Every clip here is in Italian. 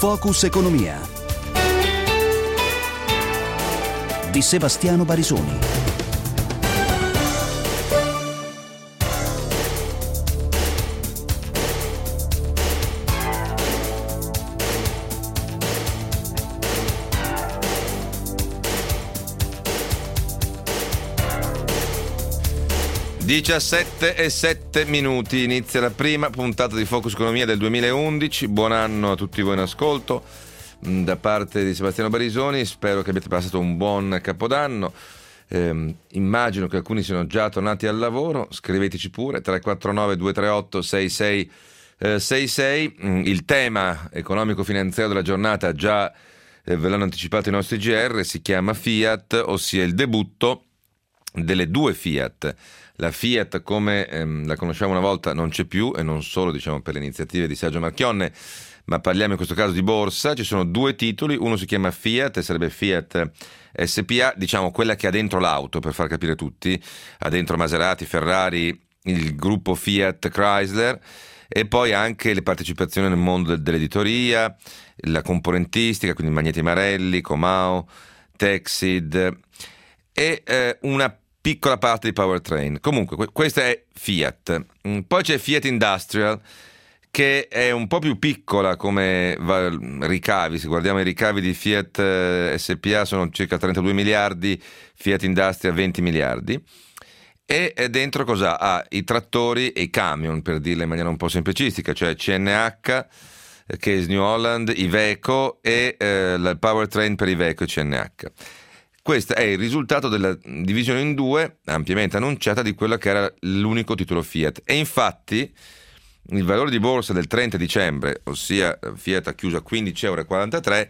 Focus Economia di Sebastiano Barisoni. e 7 minuti, inizia la prima puntata di Focus Economia del 2011. Buon anno a tutti voi in ascolto da parte di Sebastiano Barisoni. Spero che abbiate passato un buon Capodanno. Immagino che alcuni siano già tornati al lavoro. Scriveteci pure 349 238 6666. Il tema economico-finanziario della giornata già ve l'hanno anticipato i nostri GR, si chiama Fiat, ossia il debutto delle due Fiat. La Fiat come la conosciamo una volta non c'è più, e non solo diciamo per le iniziative di Sergio Marchionne, ma parliamo in questo caso di borsa. Ci sono due titoli, uno si chiama Fiat e sarebbe Fiat SPA, diciamo quella che ha dentro l'auto, per far capire tutti, ha dentro Maserati, Ferrari, il gruppo Fiat Chrysler, e poi anche le partecipazioni nel mondo dell'editoria, la componentistica, quindi Magneti Marelli, Comau, Texid e una piccola parte di powertrain. Comunque questa è Fiat. Poi c'è Fiat Industrial, che è un po' più piccola come ricavi. Se guardiamo i ricavi di Fiat SPA sono circa 32 miliardi, Fiat Industrial 20 miliardi. E dentro cosa ha? I trattori e i camion, per dirla in maniera un po' semplicistica, cioè CNH, Case New Holland, Iveco e il powertrain per Iveco e CNH. Questo è il risultato della divisione in due, ampiamente annunciata, di quello che era l'unico titolo Fiat. E infatti il valore di borsa del 30 dicembre, ossia Fiat ha chiuso a 15,43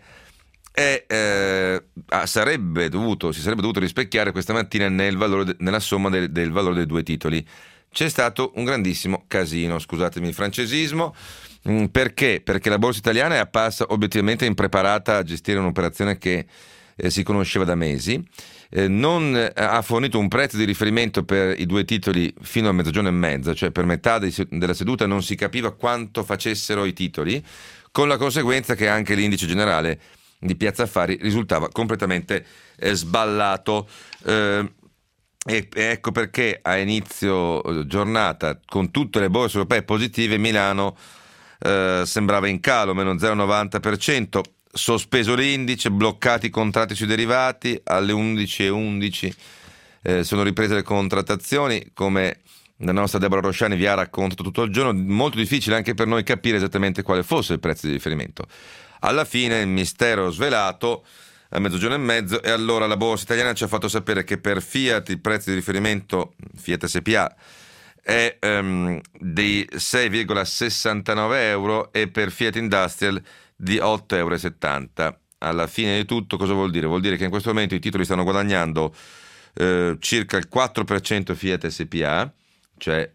€, si sarebbe dovuto rispecchiare questa mattina nella somma del valore dei due titoli. C'è stato un grandissimo casino, scusatemi il francesismo. Perché? Perché la borsa italiana è apparsa obiettivamente impreparata a gestire un'operazione che si conosceva da mesi, non ha fornito un prezzo di riferimento per i due titoli fino a mezzogiorno e mezza, cioè per metà della seduta non si capiva quanto facessero i titoli, con la conseguenza che anche l'indice generale di Piazza Affari risultava completamente sballato. E ecco perché a inizio giornata, con tutte le borse europee positive, Milano sembrava in calo, meno 0,90%. Sospeso l'indice, bloccati i contratti sui derivati, alle 11:11 sono riprese le contrattazioni, come la nostra Deborah Rosciani vi ha raccontato tutto il giorno. Molto difficile anche per noi capire esattamente quale fosse il prezzo di riferimento. Alla fine il mistero svelato a mezzogiorno e mezzo, e allora la borsa italiana ci ha fatto sapere che per Fiat il prezzo di riferimento Fiat SPA è di 6,69 € e per Fiat Industrial di 8,70 €. Alla fine di tutto cosa vuol dire? Vuol dire che in questo momento i titoli stanno guadagnando circa il 4% Fiat SPA, cioè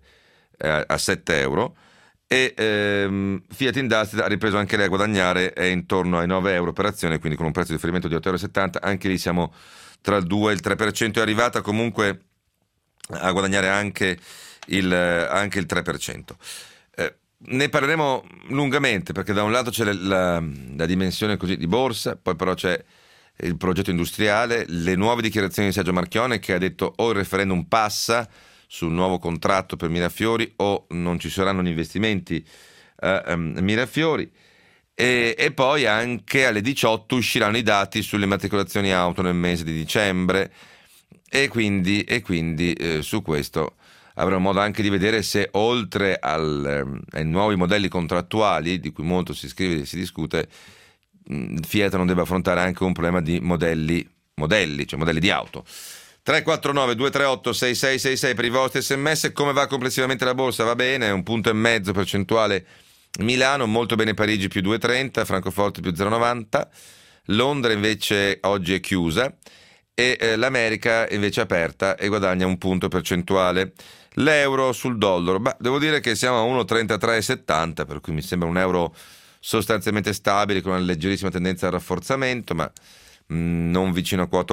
a 7 €, e Fiat Industrial ha ripreso anche lei a guadagnare, è intorno ai 9 € per azione, quindi con un prezzo di riferimento di 8,70 €. Anche lì siamo tra il 2 e il 3%, è arrivata comunque a guadagnare anche il 3%. Ne parleremo lungamente, perché da un lato c'è la dimensione così di borsa, poi però c'è il progetto industriale, le nuove dichiarazioni di Sergio Marchionne, che ha detto o il referendum passa sul nuovo contratto per Mirafiori o non ci saranno gli investimenti a Mirafiori, e poi anche alle 18 usciranno i dati sulle matricolazioni auto nel mese di dicembre, e quindi su questo avremo modo anche di vedere se, oltre ai nuovi modelli contrattuali, di cui molto si scrive e si discute, Fiat non deve affrontare anche un problema di modelli di auto. 349 238 6666 per i vostri sms. Come va complessivamente la borsa? Va bene, 1,5 punti percentuale Milano, molto bene Parigi più 2,30, Francoforte più 0,90, Londra invece oggi è chiusa, e l'America invece è aperta e guadagna 1 punto percentuale. L'euro sul dollaro, devo dire che siamo a 1,3370, per cui mi sembra un euro sostanzialmente stabile, con una leggerissima tendenza al rafforzamento, ma non vicino a quota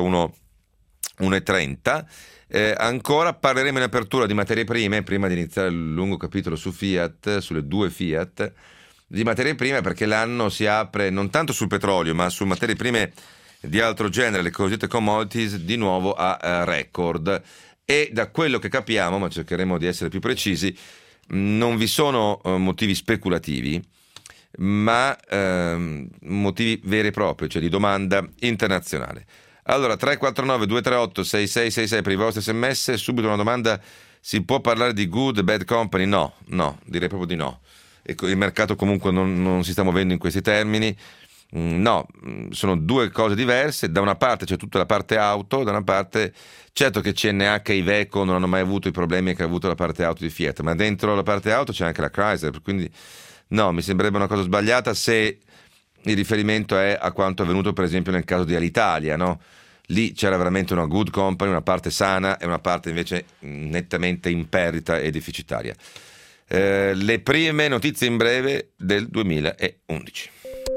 1,30. Ancora parleremo in apertura di materie prime, prima di iniziare il lungo capitolo su Fiat, sulle due Fiat, di materie prime, perché l'anno si apre non tanto sul petrolio ma su materie prime di altro genere, le cosiddette commodities, di nuovo a record. E da quello che capiamo, ma cercheremo di essere più precisi, non vi sono motivi speculativi, ma motivi veri e propri, cioè di domanda internazionale. Allora, 349 238 6666 per i vostri sms. Subito una domanda: si può parlare di good bad company? No, direi proprio di no. E il mercato comunque non si sta muovendo in questi termini. No, sono due cose diverse. Da una parte c'è tutta la parte auto, da una parte certo che CNH e Iveco non hanno mai avuto i problemi che ha avuto la parte auto di Fiat, ma dentro la parte auto c'è anche la Chrysler, quindi no, mi sembrerebbe una cosa sbagliata se il riferimento è a quanto è avvenuto per esempio nel caso di Alitalia, no? Lì c'era veramente una good company, una parte sana e una parte invece nettamente in perdita e deficitaria. Le prime notizie in breve del 2011.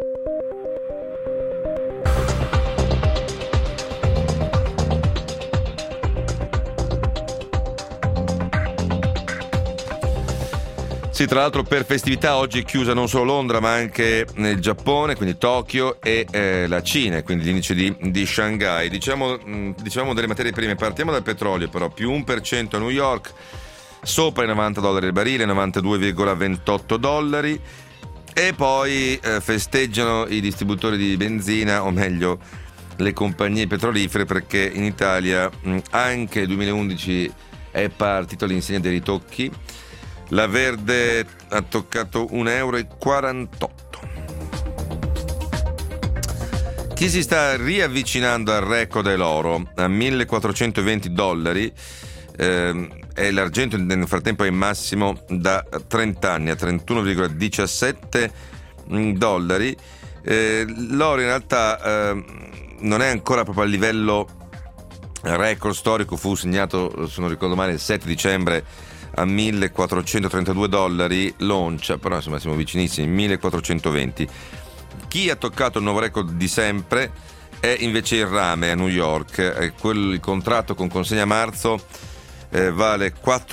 Sì, tra l'altro per festività oggi è chiusa non solo Londra ma anche il Giappone, quindi Tokyo, e la Cina, quindi l'indice di Shanghai. Diciamo delle materie prime, partiamo dal petrolio però, più 1% a New York, sopra i $90 il barile, 92,28 dollari, e poi festeggiano i distributori di benzina, o meglio le compagnie petrolifere, perché in Italia anche il 2011 è partito all'insegna dei ritocchi. La Verde ha toccato €1,48. Chi si sta riavvicinando al record è l'oro, a $1.420, e l'argento nel frattempo è in massimo da 30 anni, a $31,17. L'oro in realtà non è ancora proprio a livello record storico, fu segnato, se non ricordo male, il 7 dicembre a $1.432, Lancia, però insomma siamo vicinissimi, 1.420. Chi ha toccato il nuovo record di sempre è invece il rame a New York. Il contratto con consegna a marzo vale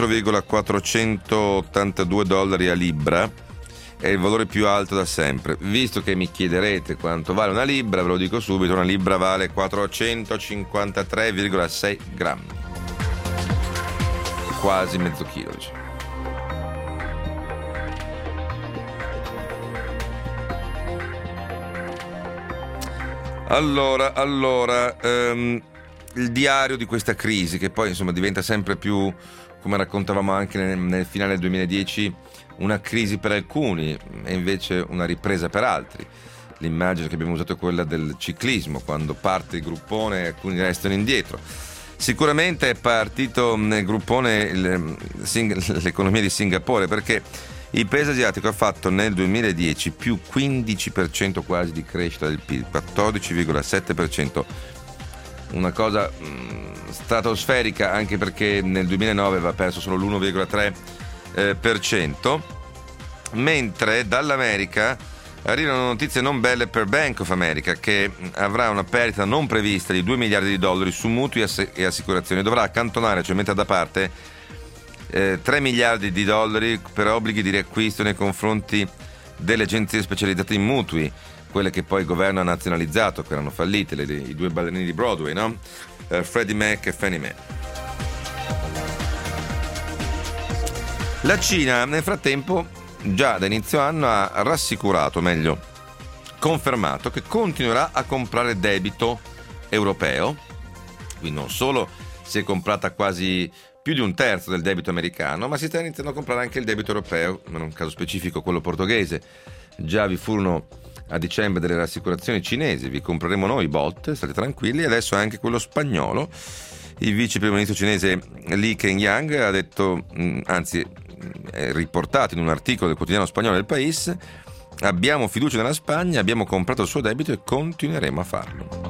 $4,482 a libra, è il valore più alto da sempre. Visto che mi chiederete quanto vale una libra, ve lo dico subito: una libra vale 453,6 grammi, quasi mezzo chilo, diciamo. Allora, il diario di questa crisi, che poi insomma diventa sempre più, come raccontavamo anche nel finale del 2010, una crisi per alcuni e invece una ripresa per altri. L'immagine che abbiamo usato è quella del ciclismo, quando parte il gruppone e alcuni restano indietro. Sicuramente è partito nel gruppone l'economia di Singapore, perché il paese asiatico ha fatto nel 2010 più 15% quasi di crescita del PIL, 14,7%, una cosa stratosferica, anche perché nel 2009 aveva perso solo l'1,3%, mentre dall'America arrivano notizie non belle per Bank of America, che avrà una perdita non prevista di $2 miliardi su mutui e assicurazioni. Dovrà accantonare, cioè mettere da parte, $3 miliardi per obblighi di riacquisto nei confronti delle agenzie specializzate in mutui, quelle che poi il governo ha nazionalizzato, che erano fallite, i due ballerini di Broadway, no? Freddie Mac e Fannie Mae. La Cina nel frattempo, già da inizio anno, ha rassicurato, meglio confermato, che continuerà a comprare debito europeo. Quindi non solo si è comprata quasi più di un terzo del debito americano, ma si sta iniziando a comprare anche il debito europeo, in un caso specifico quello portoghese. Già vi furono a dicembre delle rassicurazioni cinesi: vi compreremo noi bot, state tranquilli. Adesso anche quello spagnolo. Il vice primo ministro cinese Li Keqiang ha detto, anzi è riportato in un articolo del quotidiano spagnolo El País: abbiamo fiducia nella Spagna, abbiamo comprato il suo debito e continueremo a farlo.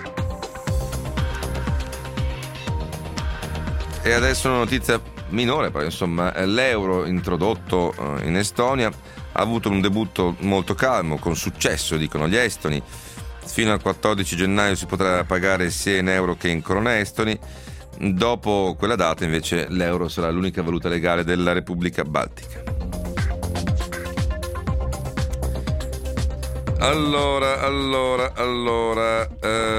E adesso una notizia minore, però insomma, l'euro introdotto in Estonia ha avuto un debutto molto calmo, con successo, dicono gli estoni. Fino al 14 gennaio si potrà pagare sia in euro che in corone estoni. Dopo quella data invece l'euro sarà l'unica valuta legale della Repubblica Baltica. Allora,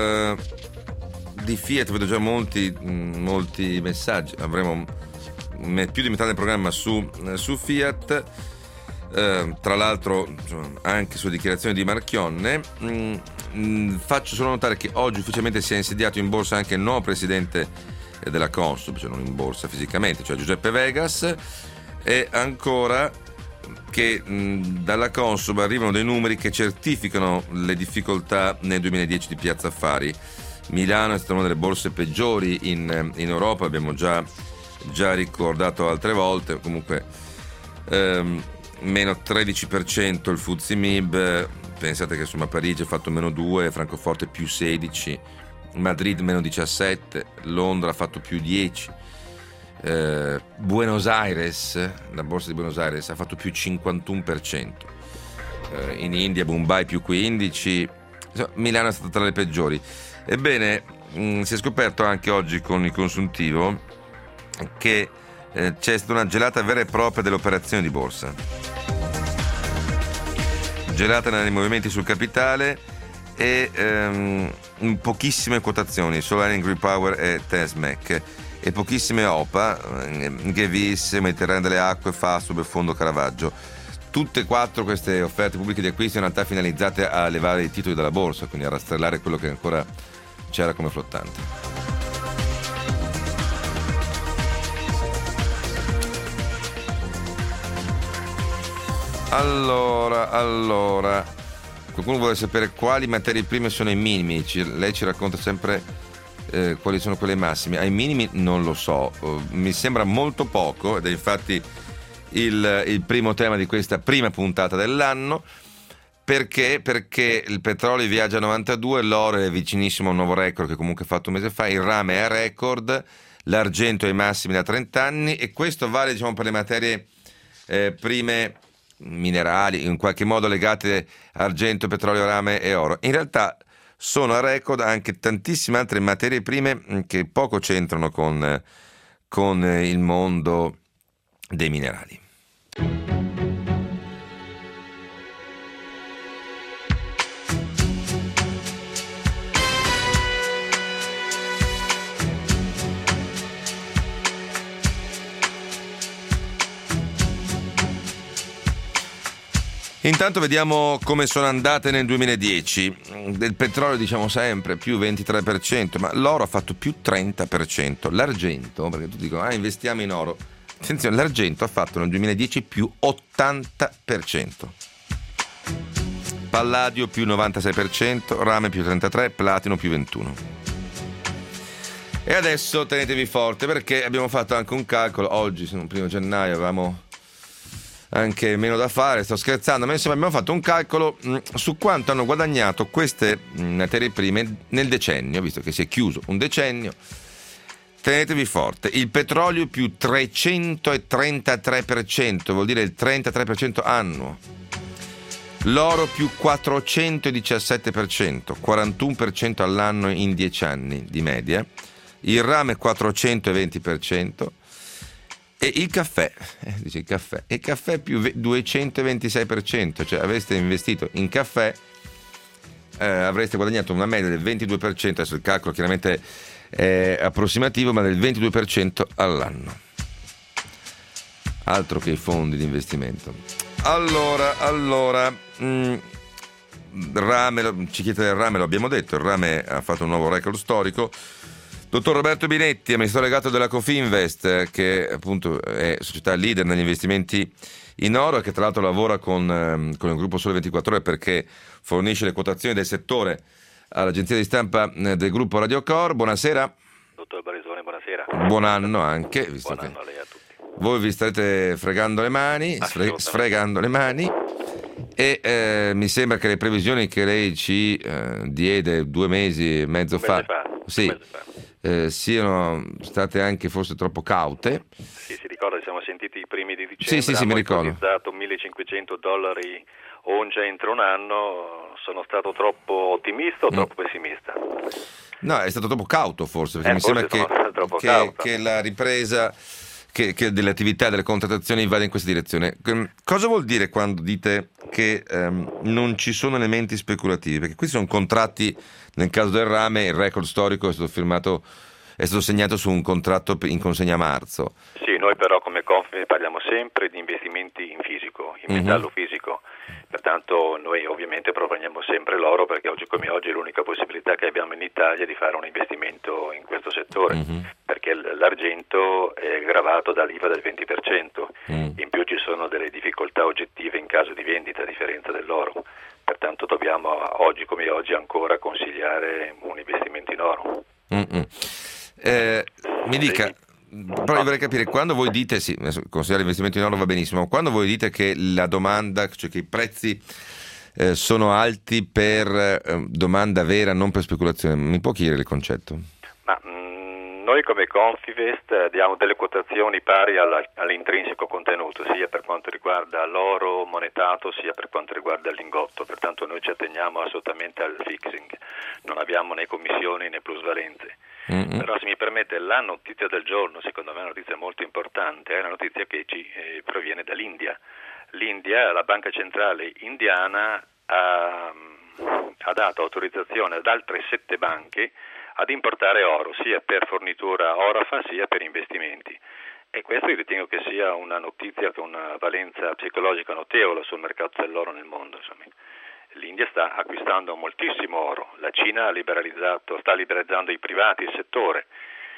di Fiat vedo già molti messaggi. Avremo più di metà del programma su Fiat. Tra l'altro anche sulle dichiarazioni di Marchionne. Faccio solo notare che oggi ufficialmente si è insediato in borsa anche il nuovo presidente della Consub, cioè non in borsa fisicamente, cioè Giuseppe Vegas, e ancora che dalla Consub arrivano dei numeri che certificano le difficoltà nel 2010 di Piazza Affari. Milano è stata una delle borse peggiori in Europa, abbiamo già ricordato altre volte. Comunque meno 13% il FTSE MIB, pensate che insomma Parigi ha fatto meno 2, Francoforte più 16, Madrid meno 17, Londra ha fatto più 10, Buenos Aires, la borsa di Buenos Aires ha fatto più 51%, in India Mumbai più 15%, insomma, Milano è stata tra le peggiori. Ebbene, si è scoperto anche oggi con il consuntivo che c'è stata una gelata vera e propria delle operazioni di borsa, gelata nei movimenti sul capitale e pochissime quotazioni, solo Angry Power e Tesmec, e pochissime OPA, Gevis, Mediterraneo delle Acque, Fastweb e Fondo Caravaggio. Tutte e quattro queste offerte pubbliche di acquisto in realtà finalizzate a levare i titoli dalla borsa, quindi a rastrellare quello che ancora c'era come flottante. Allora, qualcuno vuole sapere quali materie prime sono i minimi. Lei ci racconta sempre quali sono quelle massime. Ai minimi non lo so, mi sembra molto poco, ed è infatti il primo tema di questa prima puntata dell'anno. Perché il petrolio viaggia a 92, l'oro è vicinissimo a un nuovo record che comunque ha fatto un mese fa, il rame è a record, l'argento è ai massimi da 30 anni, e questo vale per le materie prime minerali, in qualche modo legate a argento, petrolio, rame e oro. In realtà sono a record anche tantissime altre materie prime che poco c'entrano con il mondo dei minerali. Intanto vediamo come sono andate nel 2010. Del petrolio diciamo sempre più 23%, ma l'oro ha fatto più 30%. L'argento, perché tutti dicono investiamo in oro. Attenzione, l'argento ha fatto nel 2010 più 80%. Palladio più 96%, rame più 33%, platino più 21%. E adesso tenetevi forte, perché abbiamo fatto anche un calcolo. Oggi, sono il 1 gennaio, avevamo anche meno da fare, sto scherzando, ma insomma abbiamo fatto un calcolo su quanto hanno guadagnato queste materie prime nel decennio, visto che si è chiuso un decennio. Tenetevi forte: il petrolio più 333%, vuol dire il 33% annuo, l'oro più 417%, 41% all'anno in 10 anni di media, il rame 420%, e il caffè, il caffè più 226%, cioè avreste investito in caffè, avreste guadagnato una media del 22%, adesso il calcolo chiaramente è approssimativo, ma del 22% all'anno. Altro che i fondi di investimento. Allora, rame, ci chiedete del rame, lo abbiamo detto, il rame ha fatto un nuovo record storico. Dottor Roberto Binetti, amministratore delegato della Cofinvest, che appunto è società leader negli investimenti in oro e che tra l'altro lavora con il gruppo Sole 24 Ore, perché fornisce le quotazioni del settore all'agenzia di stampa del gruppo Radio Cor. Buonasera. Dottor Barisone, buonasera. Buon anno anche, visto buon anno a lei, a tutti. Voi vi starete fregando le mani, sfregando le mani, e mi sembra che le previsioni che lei ci diede 2 mesi e mezzo fa. Siano state anche forse troppo caute. Sì, si ricorda, ci siamo sentiti i primi di dicembre, sì, mi ricordo. Ipotizzato $1.500 ongia entro un anno. Sono stato troppo ottimista o troppo pessimista? No, è stato troppo cauto forse, perché mi sembra che la ripresa che delle attività, delle contrattazioni vada in questa direzione. Cosa vuol dire quando dite che non ci sono elementi speculativi? Perché questi sono contratti, nel caso del rame il record storico è stato segnato su un contratto in consegna a marzo. Sì, noi però come Confident parliamo sempre di investimenti in fisico, in metallo fisico, pertanto noi ovviamente proponiamo sempre l'oro perché oggi come oggi è l'unica possibilità che abbiamo in Italia di fare un investimento in questo settore, perché l'argento è gravato dall'IVA del 20%, in più ci sono delle difficoltà oggettive in caso di vendita a differenza dell'oro, pertanto dobbiamo oggi come oggi ancora consigliare un investimento in oro. Mi dica, però io vorrei capire, quando voi dite, sì, considerare l'investimento in oro va benissimo, ma quando voi dite che la domanda, cioè che i prezzi sono alti per domanda vera, non per speculazione, mi può chiarire il concetto? Ma noi come Confivest diamo delle quotazioni pari all'intrinseco contenuto, sia per quanto riguarda l'oro monetato, sia per quanto riguarda il lingotto, pertanto noi ci atteniamo assolutamente al fixing, non abbiamo né commissioni né plusvalenze. Però se mi permette, la notizia del giorno, secondo me è una notizia molto importante, è una notizia che ci proviene dall'India. L'India, la banca centrale indiana, ha dato autorizzazione ad altre 7 banche ad importare oro, sia per fornitura orafa sia per investimenti. E questo io ritengo che sia una notizia con una valenza psicologica notevole sul mercato dell'oro nel mondo. Insomma. L'India sta acquistando moltissimo oro, la Cina sta liberalizzando i privati, il settore,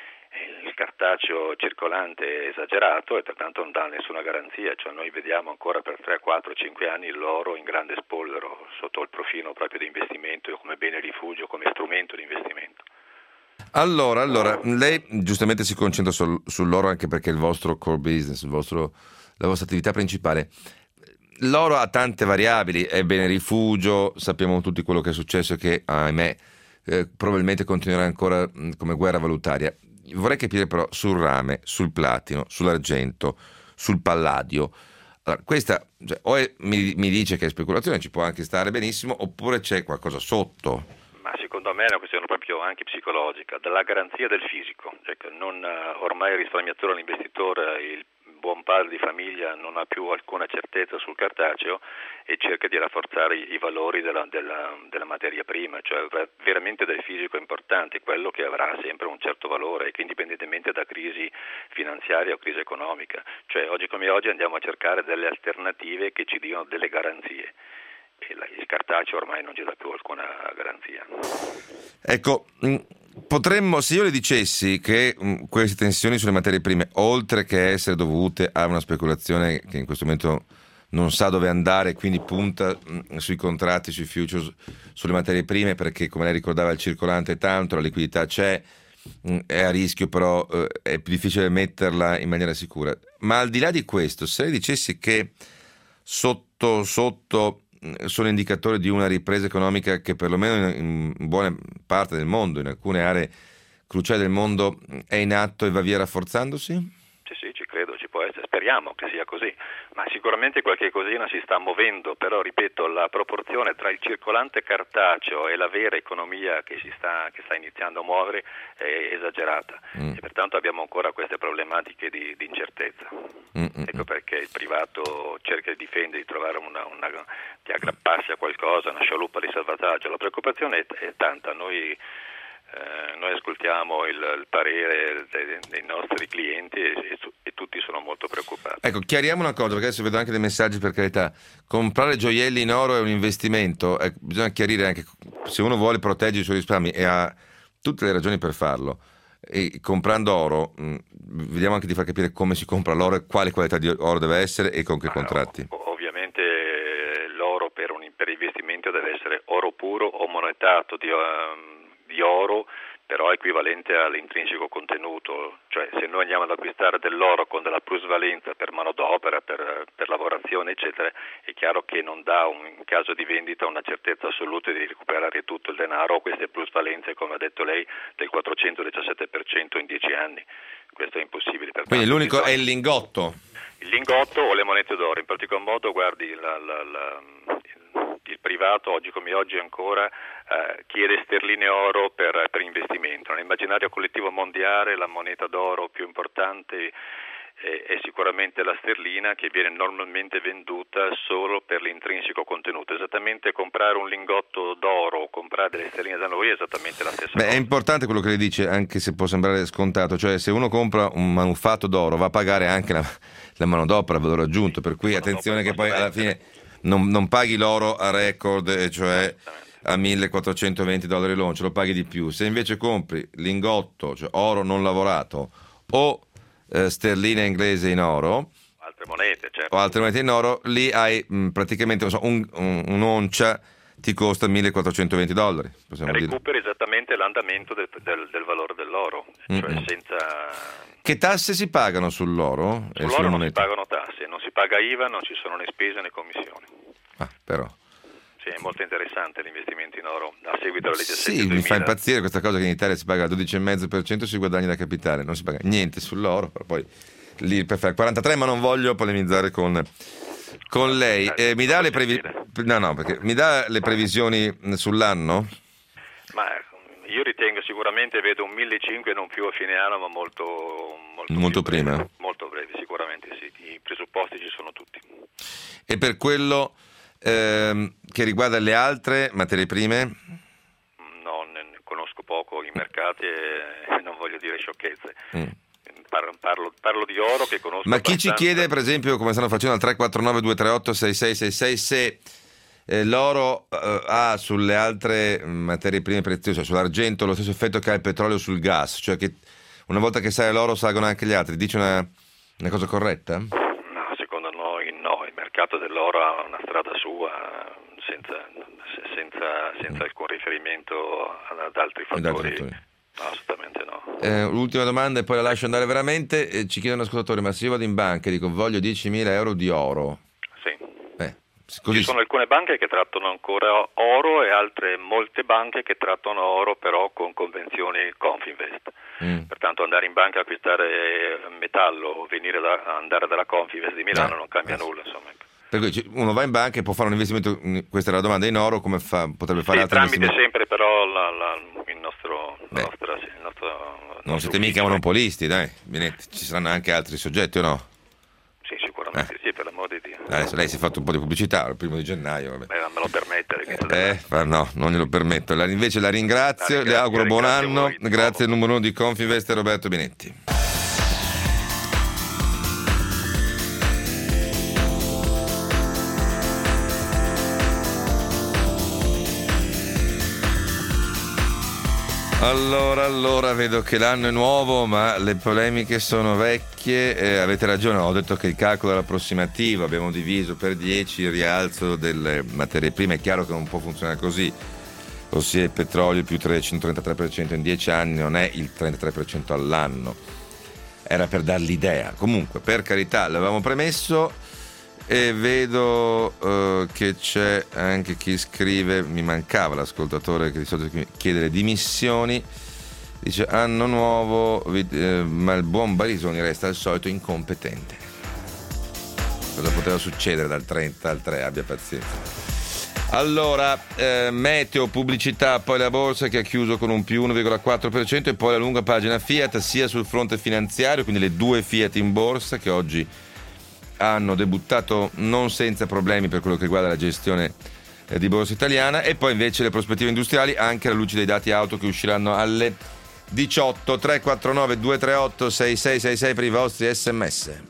il cartaceo circolante è esagerato e pertanto non dà nessuna garanzia, cioè noi vediamo ancora per 3, 4, 5 anni l'oro in grande spolvero sotto il profilo proprio di investimento come bene rifugio, come strumento di investimento. Allora, lei giustamente si concentra sull'oro anche perché è il vostro core business, la vostra attività principale. L'oro ha tante variabili, è bene rifugio, sappiamo tutti quello che è successo e che, ahimè, probabilmente continuerà ancora come guerra valutaria. Vorrei capire però sul rame, sul platino, sull'argento, sul palladio. Allora, questa mi dice che è speculazione, ci può anche stare benissimo, oppure c'è qualcosa sotto? Ma secondo me è una questione proprio anche psicologica, dalla garanzia del fisico, cioè che ormai il risparmiatore, l'investitore, il buon padre di famiglia non ha più alcuna certezza sul cartaceo e cerca di rafforzare i valori della materia prima, cioè veramente del fisico importante, quello che avrà sempre un certo valore e che indipendentemente da crisi finanziaria o crisi economica, cioè oggi come oggi andiamo a cercare delle alternative che ci diano delle garanzie. Il cartaceo ormai non ci dà più alcuna garanzia. Ecco, potremmo, se io le dicessi che queste tensioni sulle materie prime, oltre che essere dovute a una speculazione che in questo momento non sa dove andare, quindi punta sui contratti, sui futures, sulle materie prime, perché come lei ricordava il circolante è tanto, la liquidità c'è, è a rischio, però è più difficile metterla in maniera sicura. Ma al di là di questo, se le dicessi che sotto sono indicatori di una ripresa economica che perlomeno in buona parte del mondo, in alcune aree cruciali del mondo, è in atto e va via rafforzandosi? Sì, ci credo, ci può essere, speriamo che sia così, ma sicuramente qualche cosina si sta muovendo, però ripeto, la proporzione tra il circolante cartaceo e la vera economia che sta iniziando a muovere è esagerata e pertanto abbiamo ancora queste problematiche di incertezza. Ecco perché il privato cerca di difendere, di trovare di aggrapparsi a qualcosa, una scialuppa di salvataggio. La preoccupazione è tanta, noi ascoltiamo il parere dei nostri clienti e tutti sono molto preoccupati. Ecco, chiariamo una cosa, perché adesso vedo anche dei messaggi, per carità. Comprare gioielli in oro è un investimento, bisogna chiarire anche, se uno vuole proteggere i suoi risparmi e ha tutte le ragioni per farlo, e comprando oro, vediamo anche di far capire come si compra l'oro e quale qualità di oro deve essere e con che contratti. Ovviamente l'oro per investimento deve essere oro puro o monetato di oro, però equivalente all'intrinseco contenuto, cioè se noi andiamo ad acquistare dell'oro con della plusvalenza per manodopera, per lavorazione eccetera, è chiaro che non dà in caso di vendita una certezza assoluta di recuperare tutto il denaro o queste plusvalenze, come ha detto lei, del 417% in 10 anni. Questo è impossibile. Quindi l'unico è il lingotto? Il lingotto o le monete d'oro, in particolar modo, guardi, il privato oggi come oggi ancora chiede sterline oro per investimento. Nell'immaginario collettivo mondiale la moneta d'oro più importante è sicuramente la sterlina, che viene normalmente venduta solo per l'intrinseco contenuto. Esattamente comprare un lingotto d'oro o comprare delle sterline da noi è esattamente la stessa cosa. È importante quello che lei dice, anche se può sembrare scontato, cioè se uno compra un manufatto d'oro va a pagare anche la manodopera, il valore aggiunto, per cui attenzione che poi alla fine non paghi l'oro a record, cioè a $1.420 l'oncia, lo paghi di più. Se invece compri lingotto, cioè oro non lavorato, o sterlina inglese in oro, altre monete, certo, o altre monete in oro, lì hai praticamente un'oncia ti costa $1.420. Recuperi esattamente l'andamento del valore dell'oro, cioè senza... Che tasse si pagano sull'oro? Sull'oro non si pagano tasse, non si paga IVA, non ci sono né spese né commissioni. Però Sì, è molto interessante l'investimento in oro a seguito della legge 7 sì, 2000. mi fa impazzire questa cosa che in Italia si paga il 12,5% sui guadagni da capitale, non si paga niente sull'oro, però poi lì per fare 43, ma non voglio polemizzare con lei. Mi dà le perché mi dà le previsioni sull'anno? Ma io ritengo sicuramente, vedo un 1.500 non più a fine anno, ma molto prima. Breve, molto breve, sicuramente sì. I presupposti ci sono tutti. E per quello che riguarda le altre materie prime? No, ne conosco poco i mercati e non voglio dire sciocchezze. Parlo di oro che conosco. Ma chi abbastanza. ci chiede, per esempio, come stanno facendo al 349-238-6666, se l'oro ha sulle altre materie prime preziose, cioè sull'argento, lo stesso effetto che ha il petrolio sul gas, cioè che una volta che sale l'oro salgono anche gli altri. Dice una cosa corretta? No, secondo noi no, il mercato dell'oro ha una strada sua senza alcun riferimento ad altri fattori. No, assolutamente no. L'ultima domanda e poi la lascio andare veramente. Ci chiede un ascoltatore, ma se io vado in banca e dico voglio 10.000 euro di oro. Sì. Ci sono alcune banche che trattano ancora oro e molte banche che trattano oro però con convenzioni Confinvest. Pertanto andare in banca a acquistare metallo o andare dalla Confinvest di Milano non cambia nulla, insomma. Per cui uno va in banca e può fare un investimento, questa è la domanda, in oro, come potrebbe fare altri tramite investimenti? sempre però il nostro non siete mica monopolisti, dai, ci saranno anche altri soggetti o no? Sì, sicuramente sì, per l'amor di Dio. Adesso lei si è fatto un po' di pubblicità il 1 gennaio. Vabbè. Non me lo permettere. No, non glielo permetto. Invece la ringrazio, le auguro buon anno. Grazie al numero 1 di Confinvest, Roberto Binetti. Allora, vedo che l'anno è nuovo, ma le polemiche sono vecchie. Avete ragione, ho detto che il calcolo era approssimativo, abbiamo diviso per 10 il rialzo delle materie prime. È chiaro che non può funzionare così, ossia il petrolio più 133% in 10 anni non è il 33% all'anno. Era per dar l'idea. Comunque, per carità, l'avevamo premesso. E vedo che c'è anche chi scrive, mi mancava l'ascoltatore che di solito chiede le dimissioni, dice anno nuovo, ma il buon Barisoni resta al solito incompetente. Cosa poteva succedere dal 30 al 3? Abbia pazienza. Allora, meteo, pubblicità, poi la borsa che ha chiuso con un più 1,4% e poi la lunga pagina Fiat, sia sul fronte finanziario, quindi le due Fiat in borsa che oggi hanno debuttato non senza problemi per quello che riguarda la gestione di borsa italiana, e poi invece le prospettive industriali anche alla luce dei dati auto che usciranno alle 18. 349 238 6666 per i vostri SMS.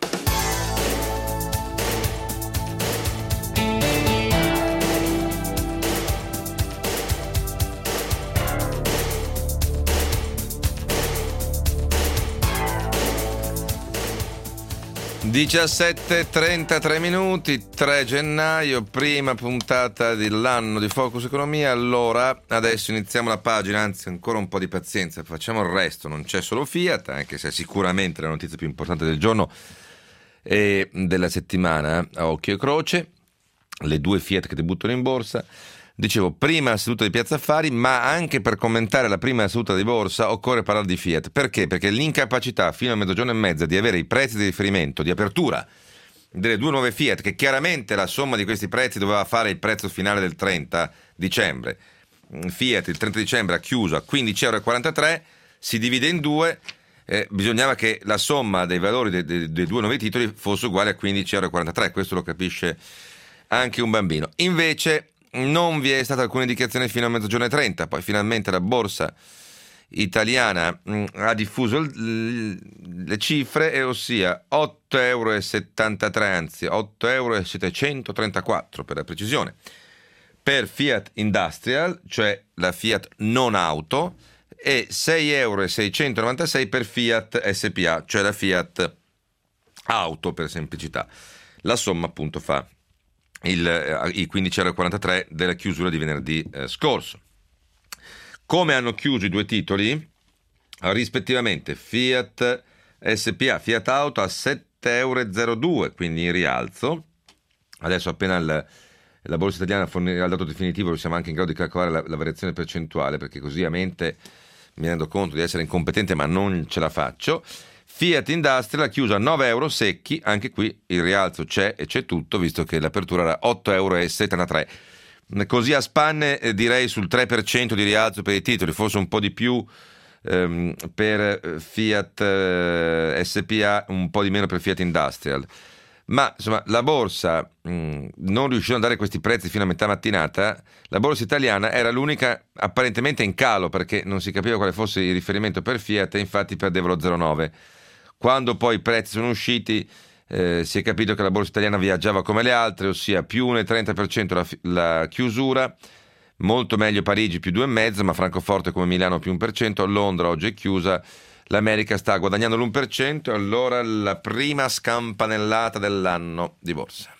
17:33 minuti, 3 gennaio, prima puntata dell'anno di Focus Economia. Allora, adesso iniziamo la pagina, anzi ancora un po' di pazienza, facciamo il resto, non c'è solo Fiat, anche se è sicuramente la notizia più importante del giorno e della settimana a occhio e croce, le due Fiat che debuttano in borsa. Dicevo, prima seduta di Piazza Affari, ma anche per commentare la prima seduta di borsa occorre parlare di Fiat. Perché? Perché l'incapacità fino a mezzogiorno e mezza di avere i prezzi di riferimento, di apertura delle due nuove Fiat, che chiaramente la somma di questi prezzi doveva fare il prezzo finale del 30 dicembre. Fiat il 30 dicembre ha chiuso a 15,43 €, si divide in due, bisognava che la somma dei valori dei due nuovi titoli fosse uguale a 15,43 €, questo lo capisce anche un bambino. Invece non vi è stata alcuna indicazione fino a 12:30, poi finalmente la borsa italiana ha diffuso le cifre, e ossia 8,73 €, anzi 8,734 € per la precisione, per Fiat Industrial, cioè la Fiat non auto, e 6,696 € per Fiat SPA, cioè la Fiat auto per semplicità. La somma appunto fa i 15,43 € della chiusura di venerdì scorso. Come hanno chiuso i due titoli? Rispettivamente Fiat SPA, Fiat Auto a 7,02 €, quindi in rialzo. Adesso appena la borsa italiana fornirà il dato definitivo, siamo anche in grado di calcolare la variazione percentuale, perché così a mente mi rendo conto di essere incompetente, ma non ce la faccio. Fiat Industrial ha chiuso a 9 € secchi, anche qui il rialzo c'è, e c'è tutto, visto che l'apertura era 8,73 €. Così a spanne direi sul 3% di rialzo per i titoli, forse un po' di più per Fiat SPA, un po' di meno per Fiat Industrial. Ma insomma la borsa, non riuscendo a dare questi prezzi fino a metà mattinata, la borsa italiana era l'unica apparentemente in calo, perché non si capiva quale fosse il riferimento per Fiat, e infatti perdeva lo 0,9. Quando poi i prezzi sono usciti, si è capito che la borsa italiana viaggiava come le altre, ossia più 1,30% la chiusura, molto meglio Parigi più 2,5%, ma Francoforte come Milano più 1%, Londra oggi è chiusa, l'America sta guadagnando l'1%, allora la prima scampanellata dell'anno di borsa.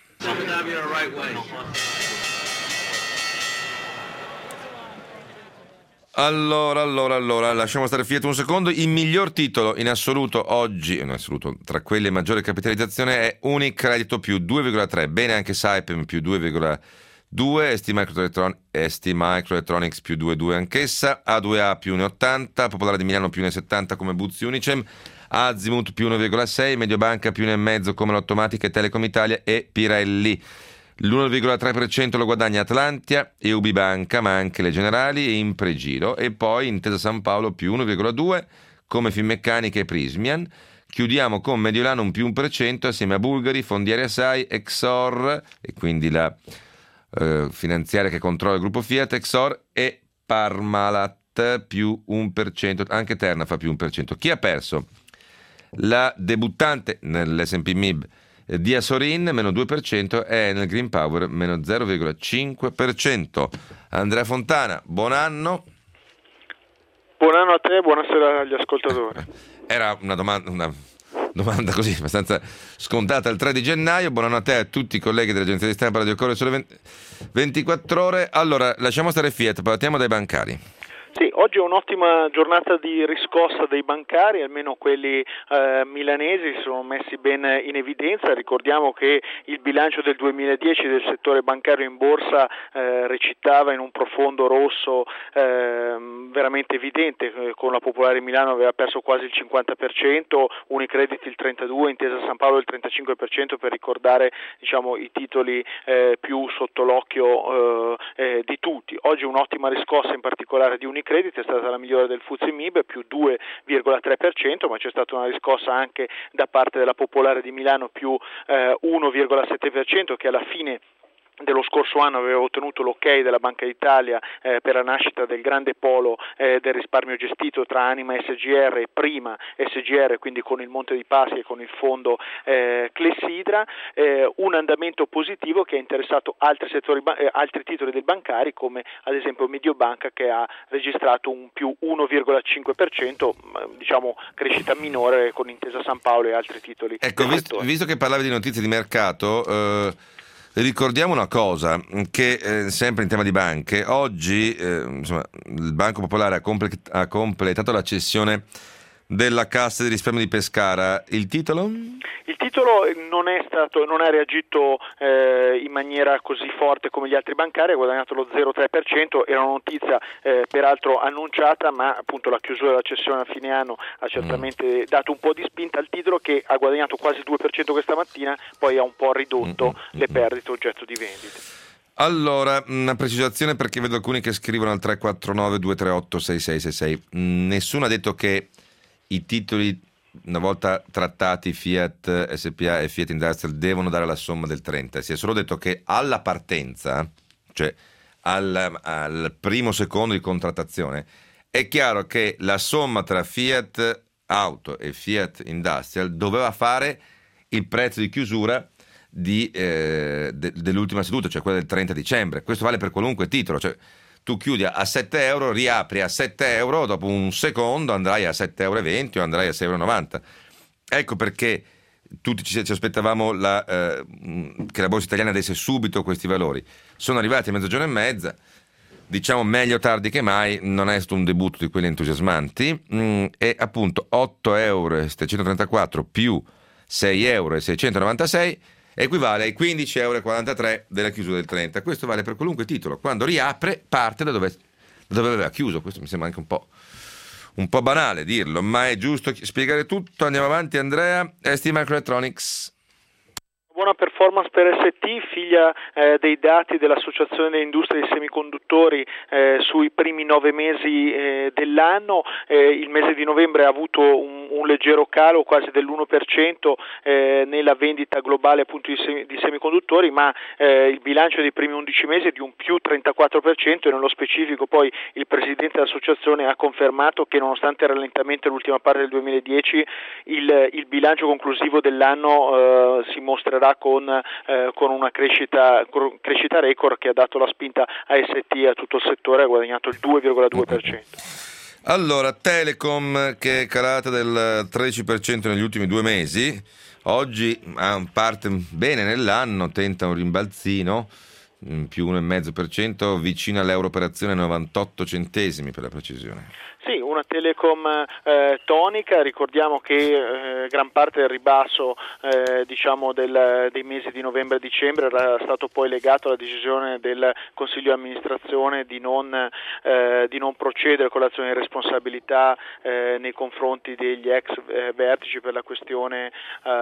Allora, lasciamo stare Fiat un secondo. Il miglior titolo in assoluto oggi, tra quelli a maggiore capitalizzazione, è Unicredito più 2,3, bene anche Saipem più 2,2, ST Microelectronics più 2,2 anch'essa, A2A più 1,80, Popolare di Milano più 1,70 come Buzzi Unicem, Azimut più 1,6, Mediobanca più 1,5 come l'Automatica e Telecom Italia e Pirelli. L'1,3% lo guadagna Atlantia e Ubibanca, ma anche le Generali e Impregilo, e poi Intesa San Paolo più 1,2 come Finmeccanica e Prismian. Chiudiamo con Mediolano un più 1% assieme a Bulgari, Fondieri Assai, Exor, e quindi la finanziaria che controlla il gruppo Fiat, Exor, e Parmalat più 1%, anche Terna fa più 1%. Chi ha perso? La debuttante nell'S&P MIB di Asorin, meno 2%, e nel Green Power, meno 0,5%. Andrea Fontana, buon anno. Buon anno a te, buonasera agli ascoltatori. Era una domanda così abbastanza scontata. Il 3 di gennaio, buon anno a te e a tutti i colleghi dell'agenzia di stampa Radio Corriere Sole 24 Ore. Allora, lasciamo stare Fiat, partiamo dai bancari. Sì, oggi è un'ottima giornata di riscossa dei bancari, almeno quelli milanesi si sono messi ben in evidenza. Ricordiamo che il bilancio del 2010 del settore bancario in borsa recitava in un profondo rosso veramente evidente, con la Popolare Milano aveva perso quasi il 50%, Unicredit il 32%, Intesa San Paolo il 35%, per ricordare i titoli più sotto l'occhio di tutti. Oggi un'ottima riscossa in particolare di Unicredit è stata la migliore del FTSE MIB, più 2,3%, ma c'è stata una riscossa anche da parte della Popolare di Milano, più 1,7%, che alla fine dello scorso anno aveva ottenuto l'ok della Banca d'Italia per la nascita del grande polo del risparmio gestito tra Anima SGR e Prima SGR, quindi con il Monte dei Paschi e con il fondo Clessidra, un andamento positivo che ha interessato altri titoli del bancari, come ad esempio Mediobanca, che ha registrato un più 1,5%, crescita minore con Intesa San Paolo e altri titoli. Ecco, visto che parlavi di notizie di mercato, ricordiamo una cosa, che sempre in tema di banche, oggi il Banco Popolare ha completato la cessione della Cassa di risparmio di Pescara. Il titolo? Il titolo non ha reagito in maniera così forte come gli altri bancari, ha guadagnato lo 0,3%, era una notizia peraltro annunciata, ma appunto la chiusura della cessione a fine anno ha certamente dato un po' di spinta al titolo, che ha guadagnato quasi il 2% questa mattina, poi ha un po' ridotto le perdite oggetto di vendite. Allora, una precisazione, perché vedo alcuni che scrivono al 349 238 6666. Nessuno ha detto che i titoli, una volta trattati Fiat SPA e Fiat Industrial, devono dare la somma del 30. Si è solo detto che alla partenza, cioè al primo secondo di contrattazione, è chiaro che la somma tra Fiat Auto e Fiat Industrial doveva fare il prezzo di chiusura dell'ultima seduta, cioè quella del 30 dicembre. Questo vale per qualunque titolo, cioè tu chiudi a 7 euro, riapri a 7 euro, dopo un secondo andrai a 7,20 euro o andrai a 6,90 euro. Ecco perché tutti ci aspettavamo che la borsa italiana desse subito questi valori. Sono arrivati a mezzogiorno e mezza, diciamo meglio tardi che mai, non è stato un debutto di quelli entusiasmanti, e appunto 8,734 euro più 6,696 euro equivale ai 15,43 euro della chiusura del 30. Questo vale per qualunque titolo. Quando riapre parte da dove aveva chiuso. Questo mi sembra anche un po' banale dirlo, ma è giusto spiegare tutto. Andiamo avanti, Andrea. ST Microelectronics. Buona performance per ST, figlia dei dati dell'Associazione delle Industrie dei Semiconduttori sui primi 9 mesi dell'anno. Il mese di novembre ha avuto un leggero calo, quasi dell'1% nella vendita globale appunto di semiconduttori, ma il bilancio dei primi 11 mesi è di un più 34%, e nello specifico poi il presidente dell'associazione ha confermato che nonostante il rallentamento dell'ultima parte del 2010 il bilancio conclusivo dell'anno si mostrerà con una crescita record che ha dato la spinta a ST e a tutto il settore, ha guadagnato il 2,2%. Allora, Telecom, che è calata del 13% negli ultimi 2 mesi, oggi parte bene nell'anno, tenta un rimbalzino, più 1,5%, vicino all'euro per azione 98 centesimi per la precisione. Sì, una Telecom tonica. Ricordiamo che gran parte del ribasso dei mesi di novembre e dicembre era stato poi legato alla decisione del Consiglio di amministrazione di non procedere con l'azione di responsabilità nei confronti degli ex vertici per la questione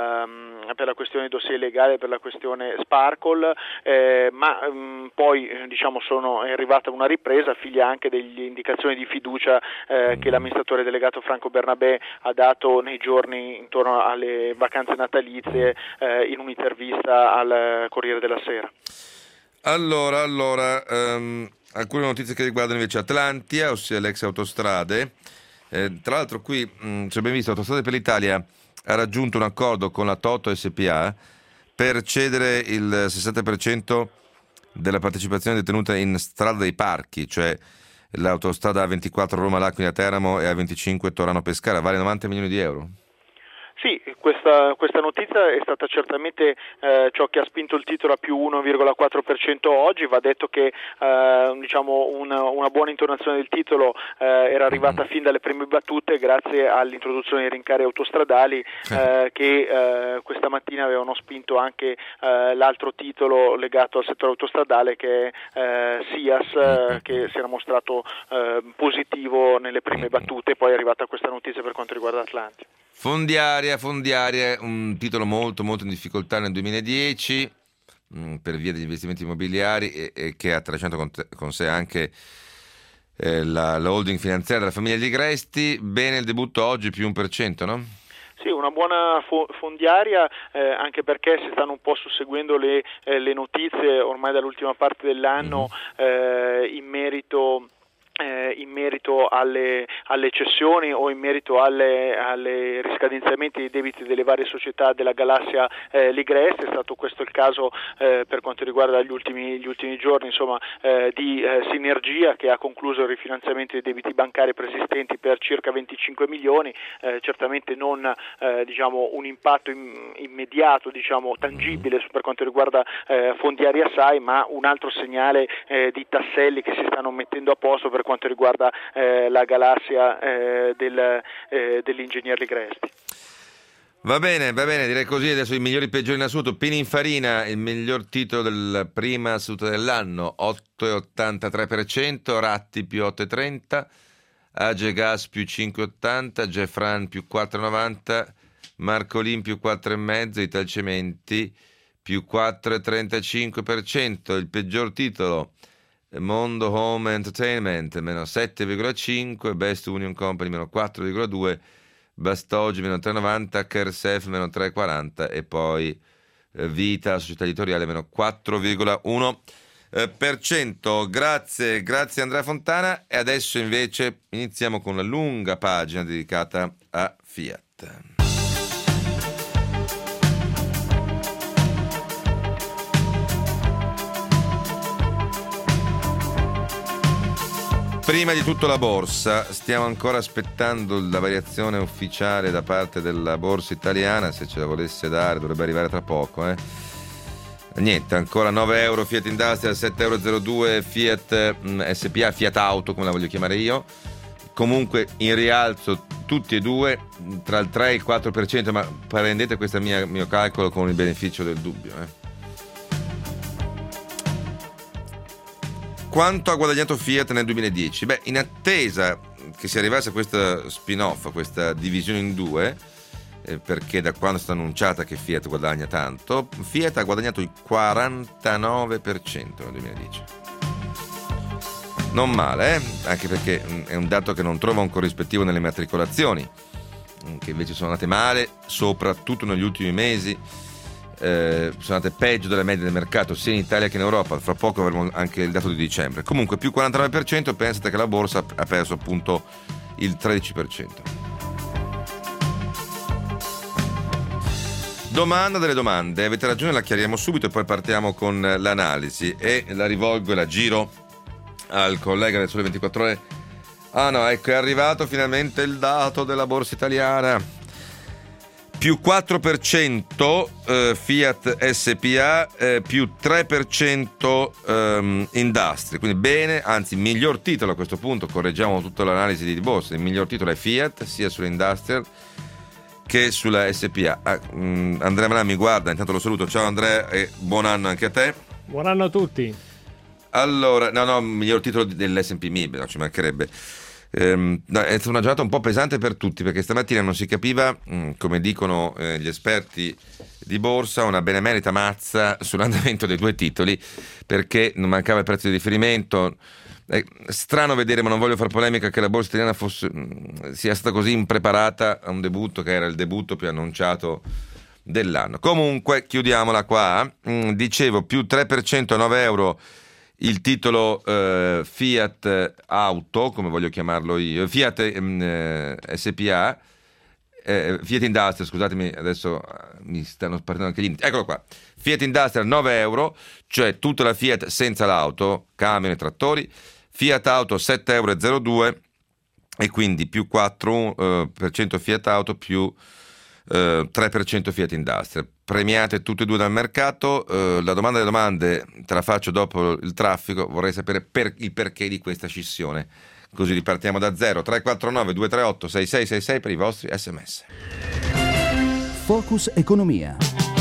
dossier legale, per la questione Sparkle, ma poi è arrivata una ripresa, figlia anche delle indicazioni di fiducia che l'amministratore delegato Franco Bernabé ha dato nei giorni intorno alle vacanze natalizie in un'intervista al Corriere della Sera. Allora, alcune notizie che riguardano invece Atlantia, ossia l'ex Autostrade. Tra l'altro qui ci abbiamo visto Autostrade per l'Italia ha raggiunto un accordo con la Toto SPA per cedere il 60% della partecipazione detenuta in Strada dei Parchi, cioè l'autostrada A24 Roma-L'Aquila Teramo e A25 Torano-Pescara, vale 90 milioni di euro. Sì, questa notizia è stata certamente ciò che ha spinto il titolo a più 1,4% oggi. Va detto che una buona intonazione del titolo era arrivata fin dalle prime battute grazie all'introduzione dei rincari autostradali che questa mattina avevano spinto anche l'altro titolo legato al settore autostradale, che è SIAS, che si era mostrato positivo nelle prime battute. Poi è arrivata questa notizia per quanto riguarda Atlantia. Fondiaria, un titolo molto molto in difficoltà nel 2010 per via degli investimenti immobiliari e che ha trascinato con sé anche la holding finanziaria della famiglia Ligresti. Bene il debutto oggi, più 1%, no? Sì, una buona fondiaria, anche perché si stanno un po' susseguendo le notizie ormai dall'ultima parte dell'anno in merito alle cessioni o in merito alle riscadenziamenti dei debiti delle varie società della galassia Ligresti. È stato questo il caso per quanto riguarda gli ultimi giorni, di Sinergia, che ha concluso il rifinanziamento dei debiti bancari preesistenti per circa 25 milioni, certamente non un impatto immediato, tangibile per quanto riguarda Fondiaria SAI, ma un altro segnale di tasselli che si stanno mettendo a posto per quanto riguarda la galassia dell'ingegner Ligresti. Va bene, direi così. Adesso i migliori e peggiori in assoluto. Pininfarina, il miglior titolo della prima seduta dell'anno, 8,83%, Ratti più 8,30%, Agegas più 5,80%, Gefran più 4,90%, Marcolin più 4,5%, Italcementi più 4,35%. Il peggior titolo, Mondo Home Entertainment meno 7,5%, Best Union Company meno 4,2%, Bastogi meno 3,90, Kersef meno 3,40 e poi Vita, società editoriale, meno 4,1%. Grazie Andrea Fontana. E adesso invece iniziamo con la lunga pagina dedicata a Fiat. Prima di tutto la borsa, stiamo ancora aspettando la variazione ufficiale da parte della borsa italiana, se ce la volesse dare dovrebbe arrivare tra poco. Niente, ancora 9 euro Fiat Industrial, 7,02 euro Fiat SPA, Fiat Auto come la voglio chiamare io, comunque in rialzo tutti e due tra il 3 e il 4%, ma prendete questo mio calcolo con il beneficio del dubbio. Quanto ha guadagnato Fiat nel 2010? Beh, in attesa che si arrivasse a questa spin-off, a questa divisione in due, perché da quando è stata annunciata che Fiat guadagna tanto, Fiat ha guadagnato il 49% nel 2010. Non male, anche perché è un dato che non trova un corrispettivo nelle matricolazioni, che invece sono andate male, soprattutto negli ultimi mesi. Sono andate peggio della media del mercato sia in Italia che in Europa. Fra poco avremo anche il dato di dicembre. Comunque più 49%, pensate che la borsa ha perso appunto il 13%. Domanda delle domande, avete ragione, la chiariamo subito e poi partiamo con l'analisi e la rivolgo e la giro al collega del Sole 24 Ore. Ah no, ecco, è arrivato finalmente il dato della borsa italiana. Più 4% Fiat SPA, più 3% Industria, quindi bene, anzi miglior titolo a questo punto, correggiamo tutta l'analisi di borsa, il miglior titolo è Fiat, sia sull'Industrial che sulla SPA. Andrea Malan mi guarda, intanto lo saluto, ciao Andrea e buon anno anche a te. Buon anno a tutti. Allora, no, miglior titolo dell'S&P MIB, no, ci mancherebbe. È stata una giornata un po' pesante per tutti perché stamattina non si capiva, come dicono gli esperti di borsa, una benemerita mazza sull'andamento dei due titoli perché non mancava il prezzo di riferimento. È strano vedere, ma non voglio far polemica, che la borsa italiana sia stata così impreparata a un debutto che era il debutto più annunciato dell'anno. Comunque chiudiamola qua. Dicevo più 3% a 9 euro il titolo Fiat Auto, come voglio chiamarlo io, Fiat SPA, Fiat Industrial, scusatemi, adesso mi stanno partendo anche gli indici. Eccolo qua, Fiat Industrial 9 euro, cioè tutta la Fiat senza l'auto, camion e trattori, Fiat Auto 7,02 euro e quindi più 4% Fiat Auto più 3% Fiat Industrial. Premiate tutte e due dal mercato. La domanda delle domande te la faccio dopo il traffico. Vorrei sapere il perché di questa scissione, così ripartiamo da zero. 349 238 6666 per i vostri SMS. Focus Economia.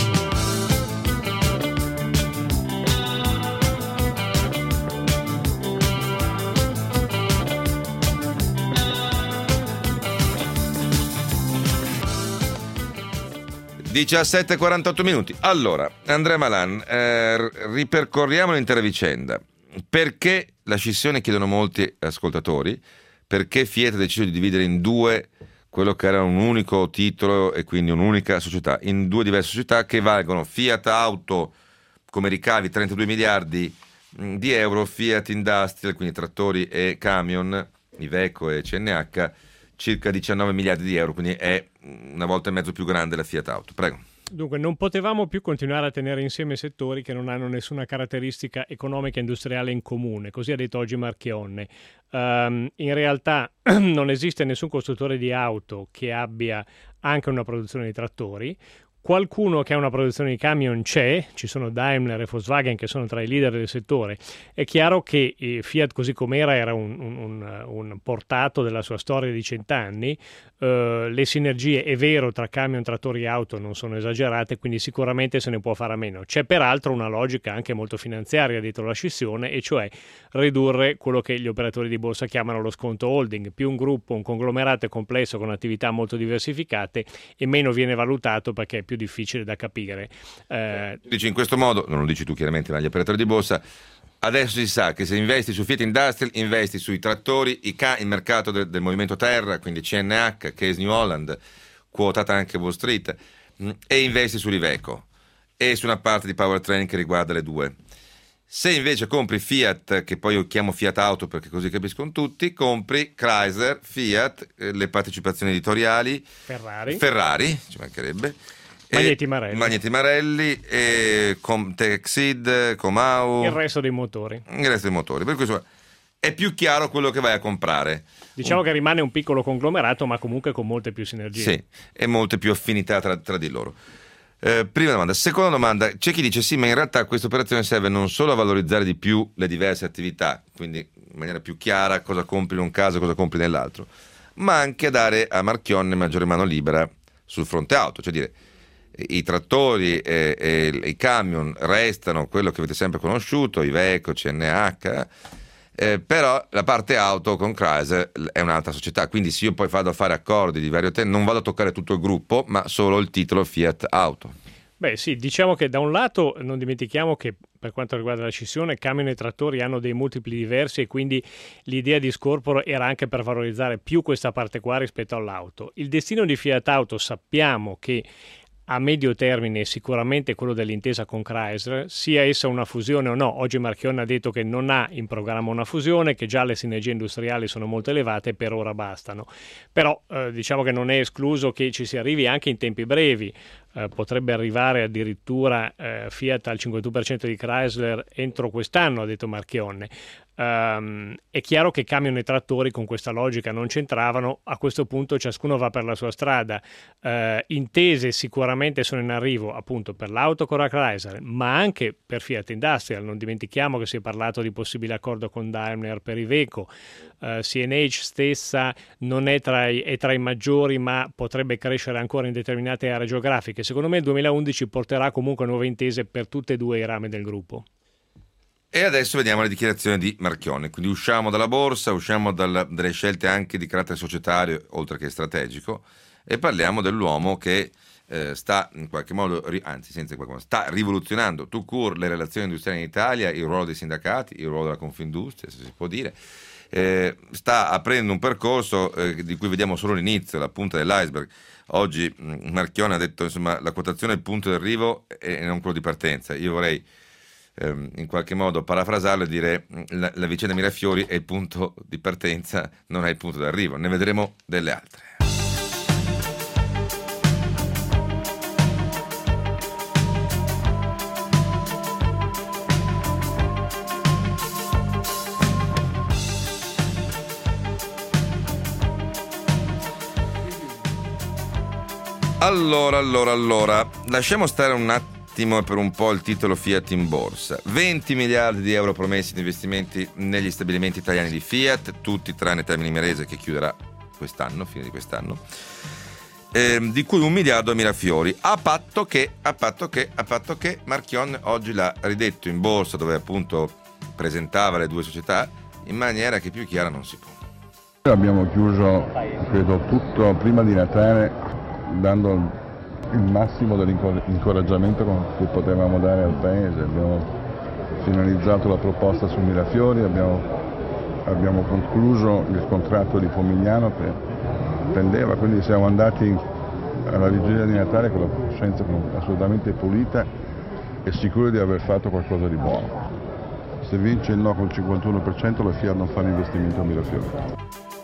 Diciassette 48 minuti. Allora, Andrea Malan, ripercorriamo l'intera vicenda. Perché la scissione, chiedono molti ascoltatori, perché Fiat ha deciso di dividere in due quello che era un unico titolo e quindi un'unica società, in due diverse società che valgono Fiat Auto come ricavi 32 miliardi di euro, Fiat Industrial, quindi trattori e camion, Iveco e CNH, circa 19 miliardi di euro, quindi è una volta e mezzo più grande la Fiat Auto. Prego. Dunque, non potevamo più continuare a tenere insieme settori che non hanno nessuna caratteristica economica e industriale in comune, così ha detto oggi Marchionne. In realtà non esiste nessun costruttore di auto che abbia anche una produzione di trattori. Qualcuno che ha una produzione di camion c'è, ci sono Daimler e Volkswagen che sono tra i leader del settore. È chiaro che Fiat così com'era era un portato della sua storia di 100 anni, le sinergie, è vero, tra camion, trattori e auto non sono esagerate, quindi sicuramente se ne può fare a meno. C'è peraltro una logica anche molto finanziaria dietro la scissione, e cioè ridurre quello che gli operatori di borsa chiamano lo sconto holding. Più un gruppo, un conglomerato è complesso con attività molto diversificate e meno viene valutato perché è più difficile da capire. Dici in questo modo, non lo dici tu chiaramente, ma gli operatori di borsa adesso si sa che se investi su Fiat Industrial investi sui trattori, il mercato del movimento terra, quindi CNH, Case New Holland, quotata anche Wall Street, e investi su Iveco e su una parte di powertrain che riguarda le due. Se invece compri Fiat, che poi io chiamo Fiat Auto perché così capiscono tutti, compri Chrysler, Fiat, le partecipazioni editoriali, Ferrari, ci mancherebbe, Magneti Marelli, Texid, Comau, il resto dei motori. Per cui insomma, è più chiaro quello che vai a comprare. Diciamo che rimane un piccolo conglomerato, ma comunque con molte più sinergie. Sì, e molte più affinità tra di loro. Prima domanda. Seconda domanda, c'è chi dice sì, ma in realtà questa operazione serve non solo a valorizzare di più le diverse attività, quindi in maniera più chiara cosa compri in un caso e cosa compri nell'altro, ma anche a dare a Marchionne maggiore mano libera sul fronte auto, cioè dire i trattori e i camion restano quello che avete sempre conosciuto, Iveco, CNH, però la parte auto con Chrysler è un'altra società, quindi se io poi vado a fare accordi di vario tempo non vado a toccare tutto il gruppo ma solo il titolo Fiat Auto. Beh sì, diciamo che da un lato non dimentichiamo che per quanto riguarda la scissione camion e trattori hanno dei multipli diversi e quindi l'idea di scorporo era anche per valorizzare più questa parte qua rispetto all'auto. Il destino di Fiat Auto sappiamo che a medio termine sicuramente quello dell'intesa con Chrysler, sia essa una fusione o no. Oggi Marchionne ha detto che non ha in programma una fusione, che già le sinergie industriali sono molto elevate e per ora bastano. Però diciamo che non è escluso che ci si arrivi anche in tempi brevi. Potrebbe arrivare addirittura Fiat al 51% di Chrysler entro quest'anno, ha detto Marchionne. È chiaro che camion e trattori con questa logica non c'entravano, a questo punto ciascuno va per la sua strada. Intese sicuramente sono in arrivo appunto per l'auto con la Chrysler, ma anche per Fiat Industrial. Non dimentichiamo che si è parlato di possibile accordo con Daimler per Iveco. CNH stessa non è tra i maggiori, ma potrebbe crescere ancora in determinate aree geografiche. Secondo me il 2011 porterà comunque nuove intese per tutte e due i rami del gruppo. E adesso vediamo le dichiarazioni di Marchionne, quindi usciamo dalla borsa, usciamo dalle scelte anche di carattere societario oltre che strategico e parliamo dell'uomo che sta in qualche modo, sta rivoluzionando tout court le relazioni industriali in Italia, il ruolo dei sindacati, il ruolo della Confindustria, se si può dire. Sta aprendo un percorso di cui vediamo solo l'inizio, la punta dell'iceberg. Oggi Marchionne ha detto insomma la quotazione è il punto d'arrivo e non quello di partenza. Io vorrei in qualche modo parafrasarlo e dire la vicenda Mirafiori è il punto di partenza, non è il punto d'arrivo. Ne vedremo delle altre. Allora, lasciamo stare un attimo per un po' il titolo Fiat in borsa. 20 miliardi di euro promessi di investimenti negli stabilimenti italiani di Fiat, tutti tranne Termini Imerese che chiuderà quest'anno, fine di quest'anno, di cui 1 miliardo a Mirafiori, a patto che Marchionne oggi l'ha ridetto in borsa, dove appunto presentava le due società in maniera che più chiara non si può. Abbiamo chiuso, credo, tutto prima di Natale, dando il massimo dell'incoraggiamento che potevamo dare al Paese. Abbiamo finalizzato la proposta su Mirafiori, abbiamo concluso il contratto di Pomigliano che pendeva, quindi siamo andati alla vigilia di Natale con la coscienza assolutamente pulita e sicuri di aver fatto qualcosa di buono. Se vince il no col 51% la Fiat non fa l'investimento a Mirafiori.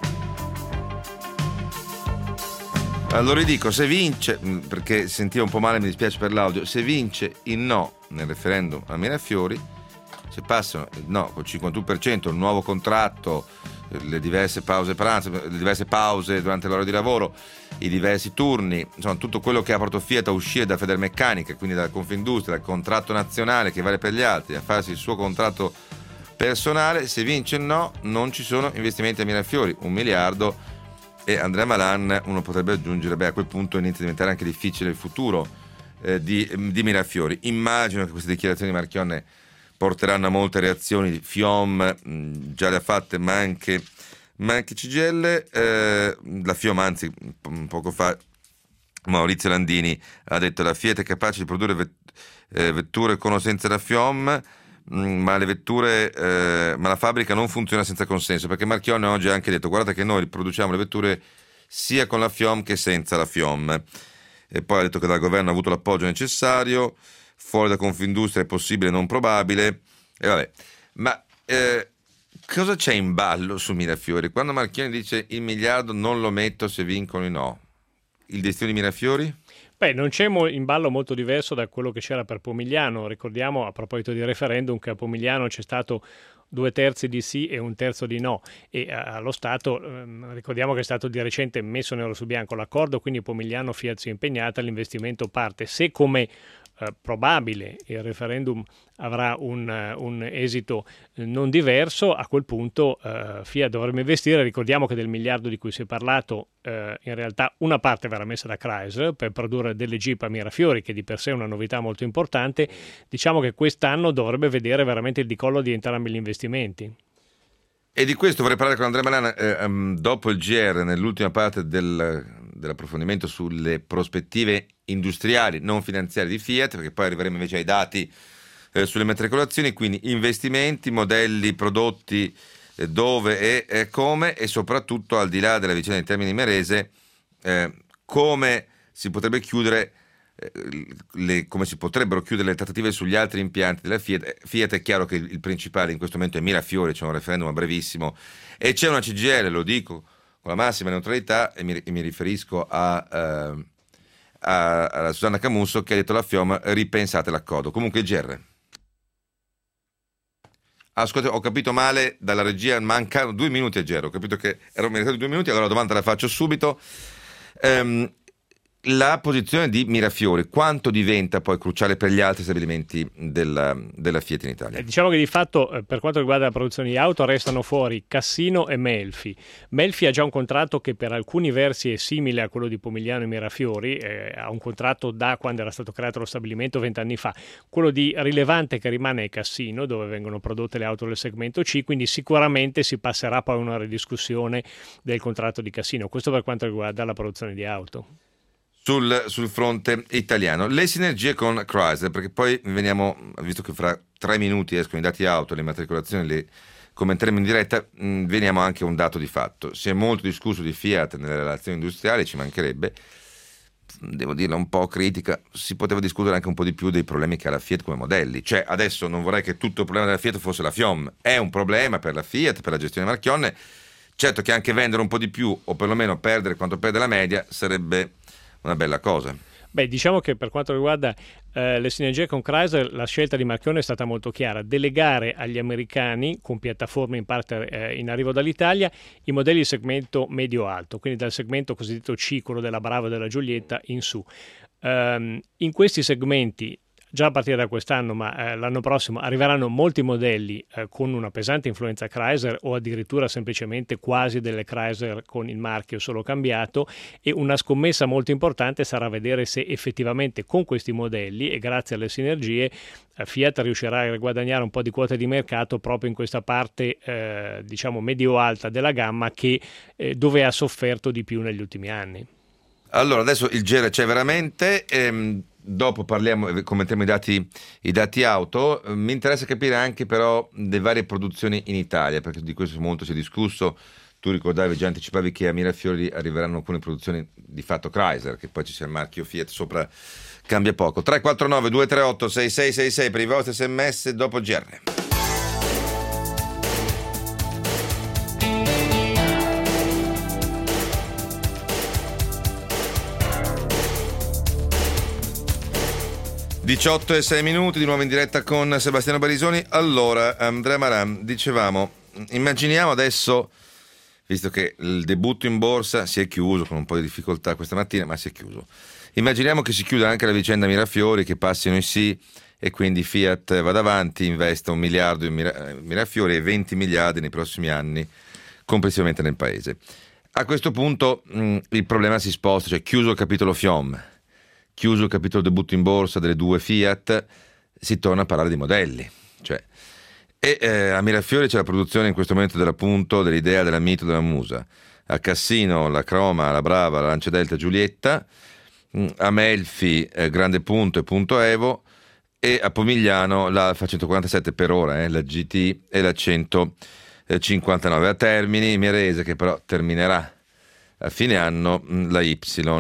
Allora ridico, se vince, perché sentiva un po' male, mi dispiace per l'audio, se vince il no nel referendum a Mirafiori, se passano il no col 51%, il nuovo contratto, le diverse pause pranzo, le diverse pause durante l'ora di lavoro, i diversi turni, insomma tutto quello che ha portato Fiat a uscire da Federmeccanica, quindi dalla Confindustria, dal contratto nazionale che vale per gli altri, a farsi il suo contratto personale, se vince il no non ci sono investimenti a Mirafiori, 1 miliardo. E Andrea Malan, uno potrebbe aggiungere, a quel punto inizia a diventare anche difficile il futuro di Mirafiori. Immagino che queste dichiarazioni di Marchionne porteranno a molte reazioni, FIOM già le ha fatte, ma anche CGIL. La FIOM, anzi, poco fa Maurizio Landini ha detto la Fiat è capace di produrre vetture con o senza la FIOM, ma le vetture, ma la fabbrica non funziona senza consenso, perché Marchionne oggi ha anche detto: guardate che noi produciamo le vetture sia con la FIOM che senza la FIOM. E poi ha detto che dal governo ha avuto l'appoggio necessario, fuori da Confindustria è possibile, non probabile. E vabbè, ma cosa c'è in ballo su Mirafiori? Quando Marchionne dice il miliardo non lo metto se vincono i no, il destino di Mirafiori? Beh, non c'è in ballo molto diverso da quello che c'era per Pomigliano. Ricordiamo, a proposito di referendum, che a Pomigliano c'è stato 2/3 di sì e 1/3 di no, e allo Stato ricordiamo che è stato di recente messo nero su bianco l'accordo, quindi Pomigliano Fiat si è impegnata, l'investimento parte. Se come probabile il referendum avrà un esito non diverso, a quel punto Fiat dovrebbe investire. Ricordiamo che del miliardo di cui si è parlato in realtà una parte verrà messa da Chrysler per produrre delle Jeep a Mirafiori, che di per sé è una novità molto importante. Diciamo che quest'anno dovrebbe vedere veramente il decollo di entrambi gli investimenti. E di questo vorrei parlare con Andrea Malan dopo il GR, nell'ultima parte dell'approfondimento sulle prospettive industriali non finanziarie di Fiat, perché poi arriveremo invece ai dati sulle matricolazioni, quindi investimenti, modelli, prodotti, dove e come, e soprattutto, al di là della vicenda di Termini Imerese, come si potrebbe chiudere come si potrebbero chiudere le trattative sugli altri impianti della Fiat. Fiat è chiaro che il principale in questo momento è Mirafiori, c'è un referendum a brevissimo e c'è una CGIL, lo dico con la massima neutralità, e mi riferisco a Susanna Camusso, che ha detto alla FIOM: ripensate l'accordo. Comunque il GR. Ascolta, ho capito male dalla regia, mancano 2 minuti a GR, ho capito che ero meritato di 2 minuti, allora la domanda la faccio subito. La posizione di Mirafiori quanto diventa poi cruciale per gli altri stabilimenti della Fiat in Italia? Diciamo che di fatto, per quanto riguarda la produzione di auto, restano fuori Cassino e Melfi. Melfi ha già un contratto che per alcuni versi è simile a quello di Pomigliano e Mirafiori, ha un contratto da quando era stato creato lo stabilimento 20 anni fa. Quello di rilevante che rimane è Cassino, dove vengono prodotte le auto del segmento C, quindi sicuramente si passerà poi a una ridiscussione del contratto di Cassino. Questo per quanto riguarda la produzione di auto. Sul fronte italiano, le sinergie con Chrysler, perché poi veniamo, visto che fra 3 minuti escono i dati auto, le matricolazioni le commenteremo in diretta, veniamo anche a un dato di fatto. Si è molto discusso di Fiat nelle relazioni industriali, ci mancherebbe, devo dirla un po' critica, si poteva discutere anche un po' di più dei problemi che ha la Fiat come modelli. Cioè, adesso non vorrei che tutto il problema della Fiat fosse la FIOM, è un problema per la Fiat, per la gestione Marchionne. Certo che anche vendere un po' di più, o perlomeno perdere quanto perde la media, sarebbe una bella cosa. Beh, diciamo che per quanto riguarda le sinergie con Chrysler, la scelta di Marchionne è stata molto chiara: delegare agli americani, con piattaforme in parte in arrivo dall'Italia, i modelli di segmento medio-alto, quindi dal segmento cosiddetto C, quello della Brava e della Giulietta, in su. In questi segmenti, già a partire da quest'anno, ma l'anno prossimo, arriveranno molti modelli con una pesante influenza Chrysler, o addirittura semplicemente quasi delle Chrysler con il marchio solo cambiato, e una scommessa molto importante sarà vedere se effettivamente con questi modelli e grazie alle sinergie Fiat riuscirà a guadagnare un po' di quote di mercato proprio in questa parte diciamo medio-alta della gamma, che dove ha sofferto di più negli ultimi anni. Allora, adesso il GR c'è veramente, dopo parliamo e commentiamo i dati auto. Mi interessa capire anche però le varie produzioni in Italia, perché di questo molto si è discusso. Tu ricordavi, già anticipavi che a Mirafiori arriveranno alcune produzioni di fatto Chrysler, che poi ci sia il marchio Fiat sopra, cambia poco. 349 238 6666 per i vostri SMS dopo il GR. Diciotto e 6 minuti, di nuovo in diretta con Sebastiano Barisoni. Allora, Andrea Malan, dicevamo, immaginiamo adesso, visto che il debutto in borsa si è chiuso con un po' di difficoltà questa mattina, ma si è chiuso. Immaginiamo che si chiuda anche la vicenda Mirafiori, che passino i sì e quindi Fiat vada avanti, investa 1 miliardo in Mirafiori e 20 miliardi nei prossimi anni complessivamente nel paese. A questo punto il problema si sposta, cioè chiuso il capitolo FIOM, chiuso il capitolo debutto in borsa delle 2 Fiat, si torna a parlare di modelli. Cioè, a Mirafiori c'è la produzione in questo momento dell'appunto, dell'idea, della mito, della musa. A Cassino la Croma, la Brava, la Lancia Delta, Giulietta. A Melfi Grande Punto e Punto Evo. e a Pomigliano l'Alfa 147 per ora, la GT e la 159. A Termini, Mierese, che però terminerà a fine anno, la Y.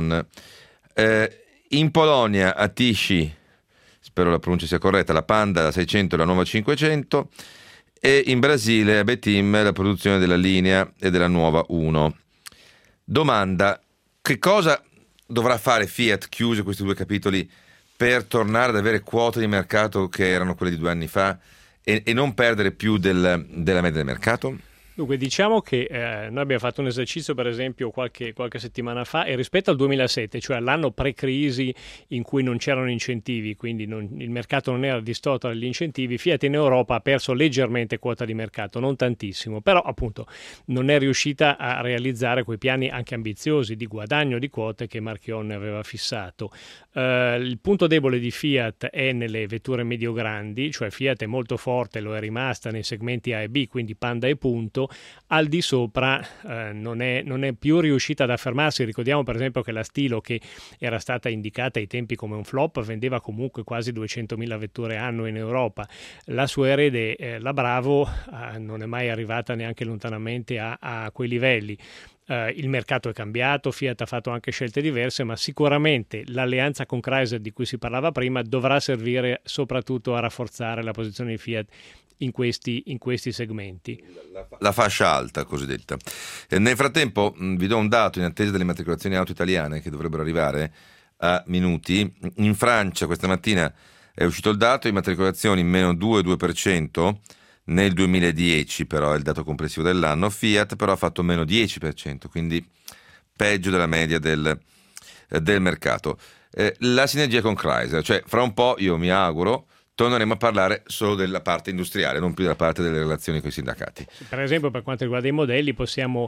In Polonia a Tichy, spero la pronuncia sia corretta, la Panda, la 600 e la nuova 500, e in Brasile a Betim la produzione della linea e della nuova 1. Domanda: che cosa dovrà fare Fiat, chiusi questi due capitoli, per tornare ad avere quote di mercato che erano quelle di 2 anni fa e non perdere più della media del mercato? Dunque, diciamo che noi abbiamo fatto un esercizio, per esempio, qualche settimana fa, e rispetto al 2007, cioè all'anno pre-crisi in cui non c'erano incentivi, quindi il mercato non era distorto dagli incentivi, Fiat in Europa ha perso leggermente quota di mercato, non tantissimo, però appunto non è riuscita a realizzare quei piani anche ambiziosi di guadagno di quote che Marchionne aveva fissato. Il punto debole di Fiat è nelle vetture medio-grandi, cioè Fiat è molto forte, lo è rimasta nei segmenti A e B, quindi Panda e Punto. Al di sopra non è più riuscita ad affermarsi. Ricordiamo per esempio che la Stilo, che era stata indicata ai tempi come un flop, vendeva comunque quasi 200.000 vetture anno in Europa. La sua erede, la Bravo, non è mai arrivata neanche lontanamente a quei livelli. Il mercato è cambiato, Fiat ha fatto anche scelte diverse, ma sicuramente l'alleanza con Chrysler di cui si parlava prima dovrà servire soprattutto a rafforzare la posizione di Fiat in questi segmenti. La fascia alta cosiddetta. Nel frattempo vi do un dato in attesa delle immatricolazioni auto italiane che dovrebbero arrivare a minuti. In Francia questa mattina è uscito il dato, immatricolazioni meno 2,2%, nel 2010 però è il dato complessivo dell'anno. Fiat però ha fatto meno 10%, quindi peggio della media del mercato. La sinergia con Chrysler, cioè fra un po', io mi auguro, torneremo a parlare solo della parte industriale, non più della parte delle relazioni con i sindacati. Per esempio, per quanto riguarda i modelli, possiamo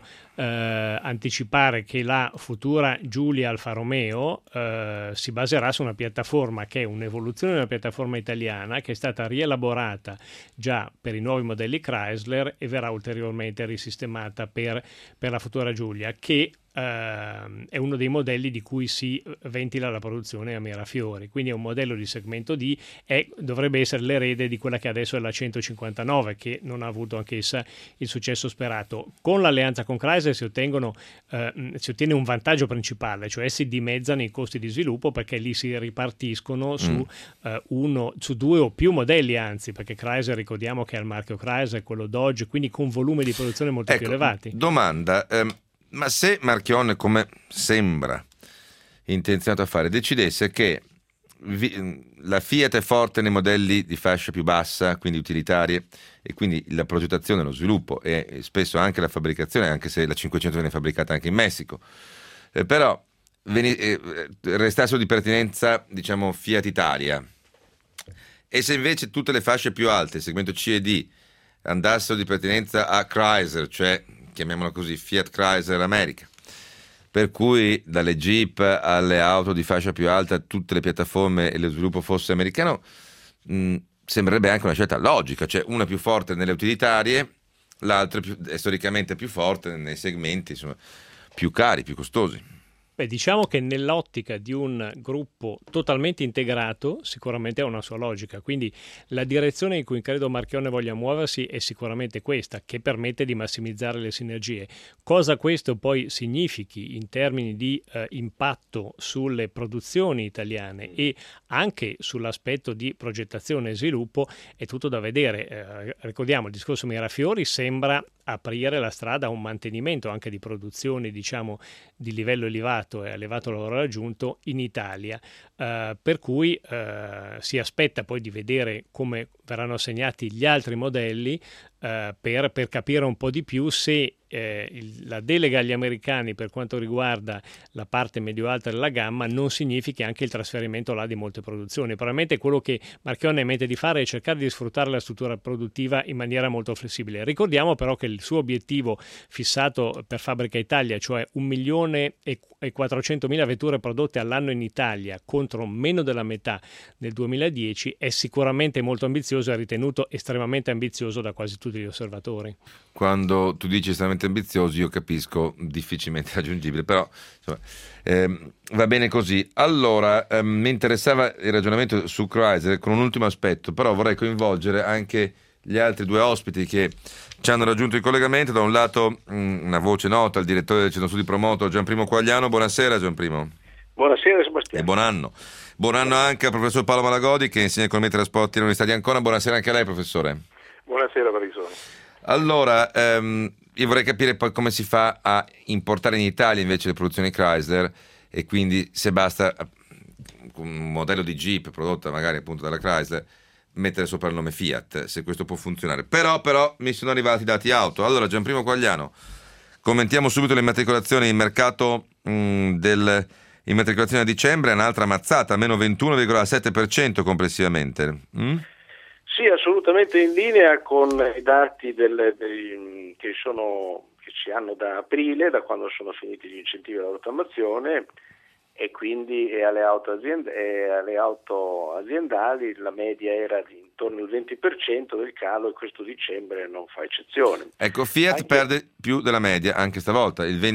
anticipare che la futura Giulia Alfa Romeo si baserà su una piattaforma che è un'evoluzione della piattaforma italiana, che è stata rielaborata già per i nuovi modelli Chrysler e verrà ulteriormente risistemata per la futura Giulia, che è uno dei modelli di cui si ventila la produzione a Mirafiori, quindi è un modello di segmento D e dovrebbe essere l'erede di quella che adesso è la 159, che non ha avuto anch'essa il successo sperato. Con l'alleanza con Chrysler si ottiene un vantaggio principale, cioè si dimezzano i costi di sviluppo, perché lì si ripartiscono su 2 o più modelli, anzi, perché Chrysler, ricordiamo che ha il marchio Chrysler, quello Dodge, quindi con volumi di produzione molto più elevati. Domanda, ma se Marchionne, come sembra intenzionato a fare, decidesse che la Fiat è forte nei modelli di fascia più bassa, quindi utilitarie, e quindi la progettazione, lo sviluppo e spesso anche la fabbricazione, anche se la 500 viene fabbricata anche in Messico, però restassero di pertinenza, diciamo, Fiat Italia, e se invece tutte le fasce più alte, il segmento C e D, andassero di pertinenza a Chrysler, cioè chiamiamolo così, Fiat Chrysler America, per cui dalle Jeep alle auto di fascia più alta, tutte le piattaforme e lo sviluppo fosse americano, sembrerebbe anche una scelta logica, cioè una più forte nelle utilitarie, l'altra è storicamente più forte nei segmenti, insomma, più cari, più costosi. Beh, diciamo che nell'ottica di un gruppo totalmente integrato sicuramente ha una sua logica, quindi la direzione in cui credo Marchionne voglia muoversi è sicuramente questa, che permette di massimizzare le sinergie. Cosa questo poi significhi in termini di impatto sulle produzioni italiane e anche sull'aspetto di progettazione e sviluppo è tutto da vedere. Ricordiamo, il discorso Mirafiori sembra aprire la strada a un mantenimento anche di produzioni, diciamo, di livello elevato e elevato valore aggiunto in Italia, per cui si aspetta poi di vedere come verranno assegnati gli altri modelli per capire un po' di più se la delega agli americani per quanto riguarda la parte medio-alta della gamma non significa anche il trasferimento là di molte produzioni. Probabilmente quello che Marchionne ha in mente di fare è cercare di sfruttare la struttura produttiva in maniera molto flessibile. Ricordiamo però che il suo obiettivo fissato per Fabbrica Italia, cioè 1.400.000 vetture prodotte all'anno in Italia contro meno della metà nel 2010, è sicuramente molto ambizioso e ritenuto estremamente ambizioso da quasi tutti tutti gli osservatori. Quando tu dici estremamente ambiziosi, io capisco difficilmente raggiungibile, però insomma, va bene così. Allora, mi interessava il ragionamento su Chrysler con un ultimo aspetto, però vorrei coinvolgere anche gli altri due ospiti che ci hanno raggiunto in collegamento. Da un lato una voce nota, il direttore del Centro Studi Promoto, Gianprimo Quagliano. Buonasera Gianprimo. Buonasera Sebastiano. E buon anno. Buon anno anche al professor Paolo Malagodi, che insegna economia e trasporti all'Università di Ancona. Buonasera anche a lei, professore. Buonasera Barisoni. Allora, io vorrei capire poi come si fa a importare in Italia invece le produzioni Chrysler, e quindi se basta un modello di Jeep prodotta magari appunto dalla Chrysler mettere sopra il nome Fiat, se questo può funzionare. Però mi sono arrivati i dati auto. Allora, Gianprimo Quagliano, commentiamo subito le immatricolazioni. Il mercato immatricolazione a dicembre è un'altra mazzata, meno 21,7% complessivamente. Sì, assolutamente in linea con i dati che ci hanno da aprile, da quando sono finiti gli incentivi alla rottamazione, e quindi alle auto aziendali la media era di intorno al 20% del calo, e questo dicembre non fa eccezione. Ecco, Fiat perde più della media anche stavolta, il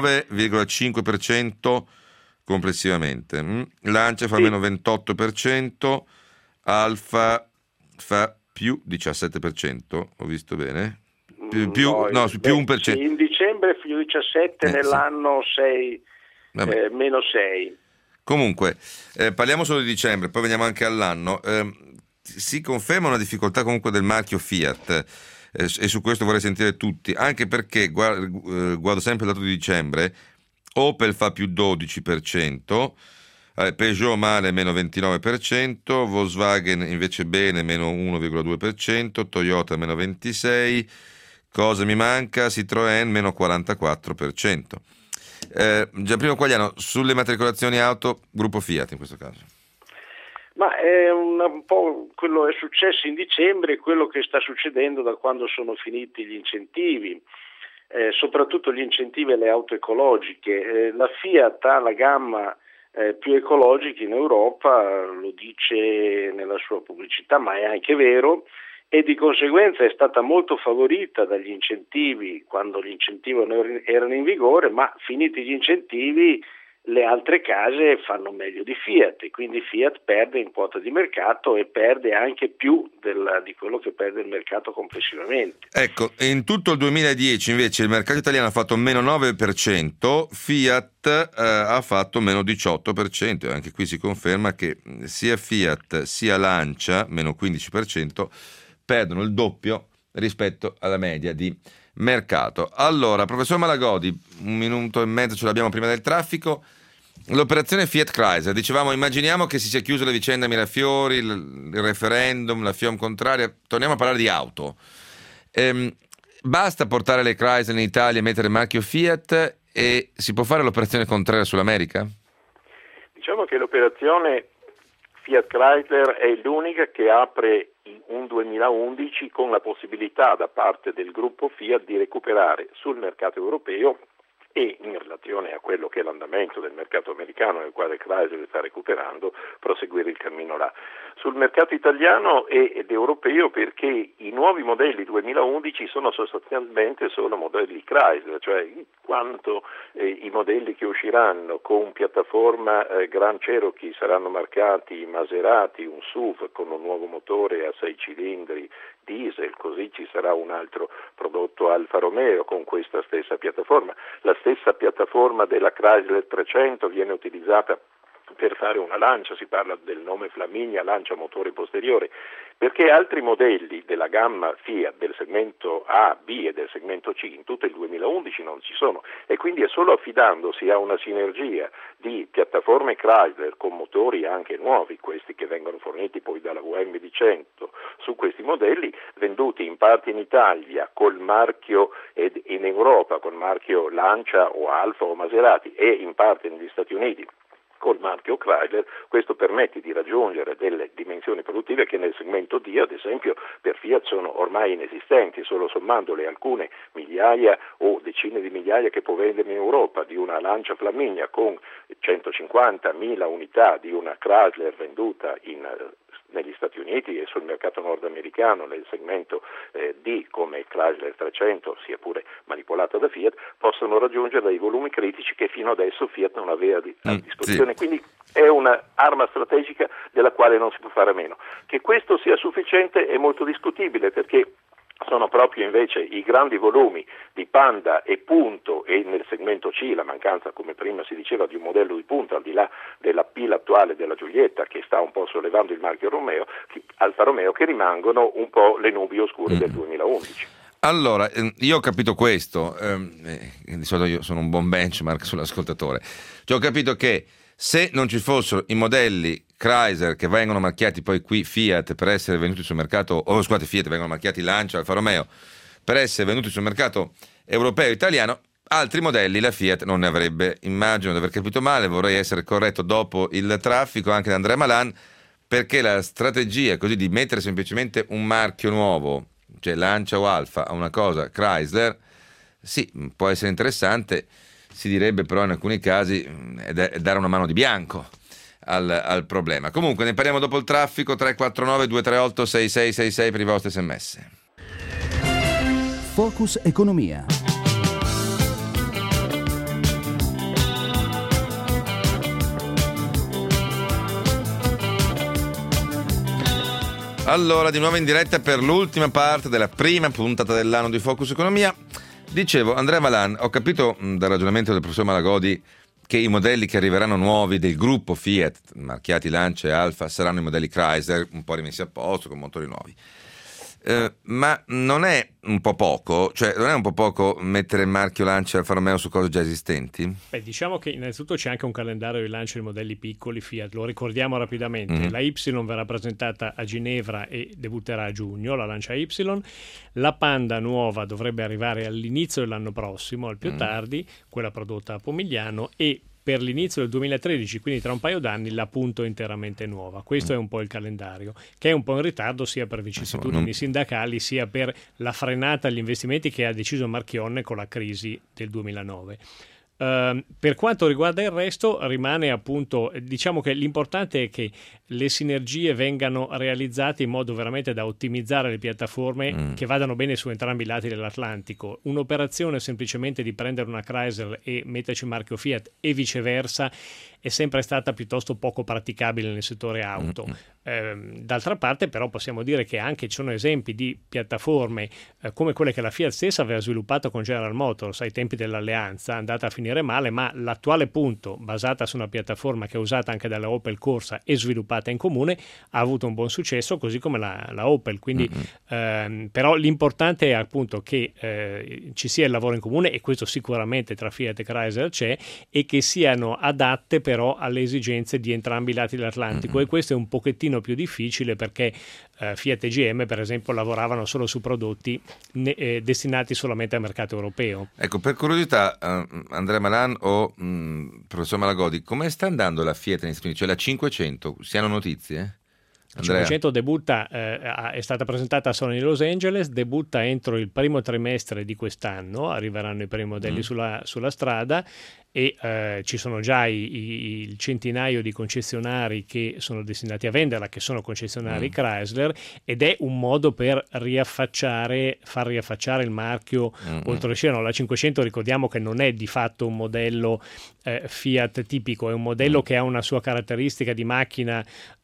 29,5% complessivamente. Lancia fa meno 28%, Alfa fa più 17%, ho visto bene? Più 1%. Sì, in dicembre più 17%, nell'anno 6, meno 6. Comunque, parliamo solo di dicembre, poi veniamo anche all'anno. Si conferma una difficoltà comunque del marchio Fiat, e su questo vorrei sentire tutti, anche perché guardo sempre il dato di dicembre. Opel fa più 12%, Peugeot male meno 29%, Volkswagen invece bene meno 1,2%, Toyota meno 26%, cosa mi manca? Citroën meno 44%. Gianprimo Quagliano, sulle matricolazioni auto, gruppo Fiat in questo caso. Ma è un po' quello che è successo in dicembre e quello che sta succedendo da quando sono finiti gli incentivi. Soprattutto gli incentivi alle auto ecologiche. La Fiat ha la gamma più ecologica in Europa, lo dice nella sua pubblicità, ma è anche vero, e di conseguenza è stata molto favorita dagli incentivi quando gli incentivi erano in vigore, ma finiti gli incentivi le altre case fanno meglio di Fiat, e quindi Fiat perde in quota di mercato e perde anche più di quello che perde il mercato complessivamente. Ecco, in tutto il 2010 invece il mercato italiano ha fatto meno 9%, Fiat ha fatto meno 18%, e anche qui si conferma che sia Fiat sia Lancia, meno 15%, perdono il doppio rispetto alla media di mercato. Allora, professor Malagodi, 1 minuto e mezzo ce l'abbiamo prima del traffico. L'operazione Fiat Chrysler, dicevamo, immaginiamo che si sia chiusa la vicenda Mirafiori, il referendum, la FIOM contraria, torniamo a parlare di auto. Basta portare le Chrysler in Italia e mettere il marchio Fiat, e si può fare l'operazione contraria sull'America? Diciamo che l'operazione Fiat Chrysler è l'unica che apre un 2011 con la possibilità da parte del gruppo Fiat di recuperare sul mercato europeo, e in relazione a quello che è l'andamento del mercato americano nel quale Chrysler sta recuperando, proseguire il cammino là. Sul mercato italiano ed europeo, perché i nuovi modelli 2011 sono sostanzialmente solo modelli Chrysler, cioè in quanto i modelli che usciranno con piattaforma Grand Cherokee saranno marcati Maserati, un SUV con un nuovo motore a 6 cilindri diesel, così ci sarà un altro prodotto Alfa Romeo con questa stessa piattaforma. La stessa piattaforma della Chrysler 300 viene utilizzata per fare una Lancia, si parla del nome Flaminia, Lancia motore posteriore, perché altri modelli della gamma Fiat del segmento A, B e del segmento C in tutto il 2011 non ci sono, e quindi è solo affidandosi a una sinergia di piattaforme Chrysler con motori anche nuovi, questi che vengono forniti poi dalla VMD100, su questi modelli venduti in parte in Italia col marchio ed in Europa col marchio Lancia o Alfa o Maserati, e in parte negli Stati Uniti col marchio Chrysler. Questo permette di raggiungere delle dimensioni produttive che nel segmento D, ad esempio, per Fiat sono ormai inesistenti, solo sommando le alcune migliaia o decine di migliaia che può vendere in Europa di una Lancia Flaminia con 150.000 unità di una Chrysler venduta in negli Stati Uniti e sul mercato nordamericano nel segmento D come Chrysler 300, sia pure manipolata da Fiat, possono raggiungere dei volumi critici che fino adesso Fiat non aveva a disposizione. Sì. Quindi è un'arma strategica della quale non si può fare a meno. Che questo sia sufficiente è molto discutibile, perché sono proprio invece i grandi volumi di Panda e Punto, e nel segmento C la mancanza, come prima si diceva, di un modello di punta al di là della pila attuale della Giulietta, che sta un po' sollevando il marchio Alfa Romeo, che rimangono un po' le nubi oscure del 2011. Allora, io ho capito questo, di solito io sono un buon benchmark sull'ascoltatore, cioè ho capito che se non ci fossero i modelli Chrysler che vengono marchiati poi qui Fiat per essere venuti sul mercato, Fiat vengono marchiati Lancia, Alfa Romeo per essere venuti sul mercato europeo e italiano, altri modelli la Fiat non ne avrebbe. Immagino di aver capito male, vorrei essere corretto dopo il traffico anche da Andrea Malan, perché la strategia così di mettere semplicemente un marchio nuovo, cioè Lancia o Alfa, a una cosa Chrysler, sì, può essere interessante, si direbbe però in alcuni casi è dare una mano di bianco al problema. Comunque ne parliamo dopo il traffico. 349 238 6666 per i vostri sms. Focus Economia. Allora, di nuovo in diretta per l'ultima parte della prima puntata dell'anno di Focus Economia. Dicevo, Andrea Malan, ho capito dal ragionamento del professor Malagodi che i modelli che arriveranno nuovi del gruppo Fiat, marchiati Lancia e Alfa, saranno i modelli Chrysler, un po' rimessi a posto, con motori nuovi. Ma non è un po' poco? Cioè, non è un po' poco mettere il marchio Lancia e Alfa Romeo su cose già esistenti? Beh, diciamo che innanzitutto c'è anche un calendario di lancio di modelli piccoli Fiat, lo ricordiamo rapidamente. La Y verrà presentata a Ginevra e debutterà a giugno, la Lancia Y. La Panda nuova dovrebbe arrivare all'inizio dell'anno prossimo, al più tardi, quella prodotta a Pomigliano, e per l'inizio del 2013, quindi tra un paio d'anni, la Punto interamente nuova. Questo è un po' il calendario, che è un po' in ritardo sia per vicissitudini sindacali sia per la frenata agli investimenti che ha deciso Marchionne con la crisi del 2009. Per quanto riguarda il resto, rimane appunto, diciamo che l'importante è che le sinergie vengano realizzate in modo veramente da ottimizzare le piattaforme che vadano bene su entrambi i lati dell'Atlantico. Un'operazione semplicemente di prendere una Chrysler e metterci il marchio Fiat e viceversa è sempre stata piuttosto poco praticabile nel settore auto. D'altra parte però possiamo dire che anche ci sono esempi di piattaforme come quelle che la Fiat stessa aveva sviluppato con General Motors ai tempi dell'alleanza, andata a finire male, ma l'attuale Punto, basata su una piattaforma che è usata anche dalla Opel Corsa e sviluppata in comune, ha avuto un buon successo, così come la Opel. Quindi però l'importante è appunto che ci sia il lavoro in comune, e questo sicuramente tra Fiat e Chrysler c'è, e che siano adatte però alle esigenze di entrambi i lati dell'Atlantico, e questo è un pochettino più difficile perché Fiat e GM per esempio lavoravano solo su prodotti destinati solamente al mercato europeo. Ecco, per curiosità, Andrea Malan o professor Malagodi, come sta andando la Fiat negli Stati Uniti? Cioè la 500, si hanno notizie? La 500 debutta, è stata presentata a Sony Los Angeles, debutta entro il primo trimestre di quest'anno, arriveranno i primi modelli sulla strada, e ci sono già il centinaio di concessionari che sono destinati a venderla, che sono concessionari Chrysler, ed è un modo per far riaffacciare il marchio oltreoceano. La 500, ricordiamo che non è di fatto un modello Fiat tipico, è un modello che ha una sua caratteristica di macchina,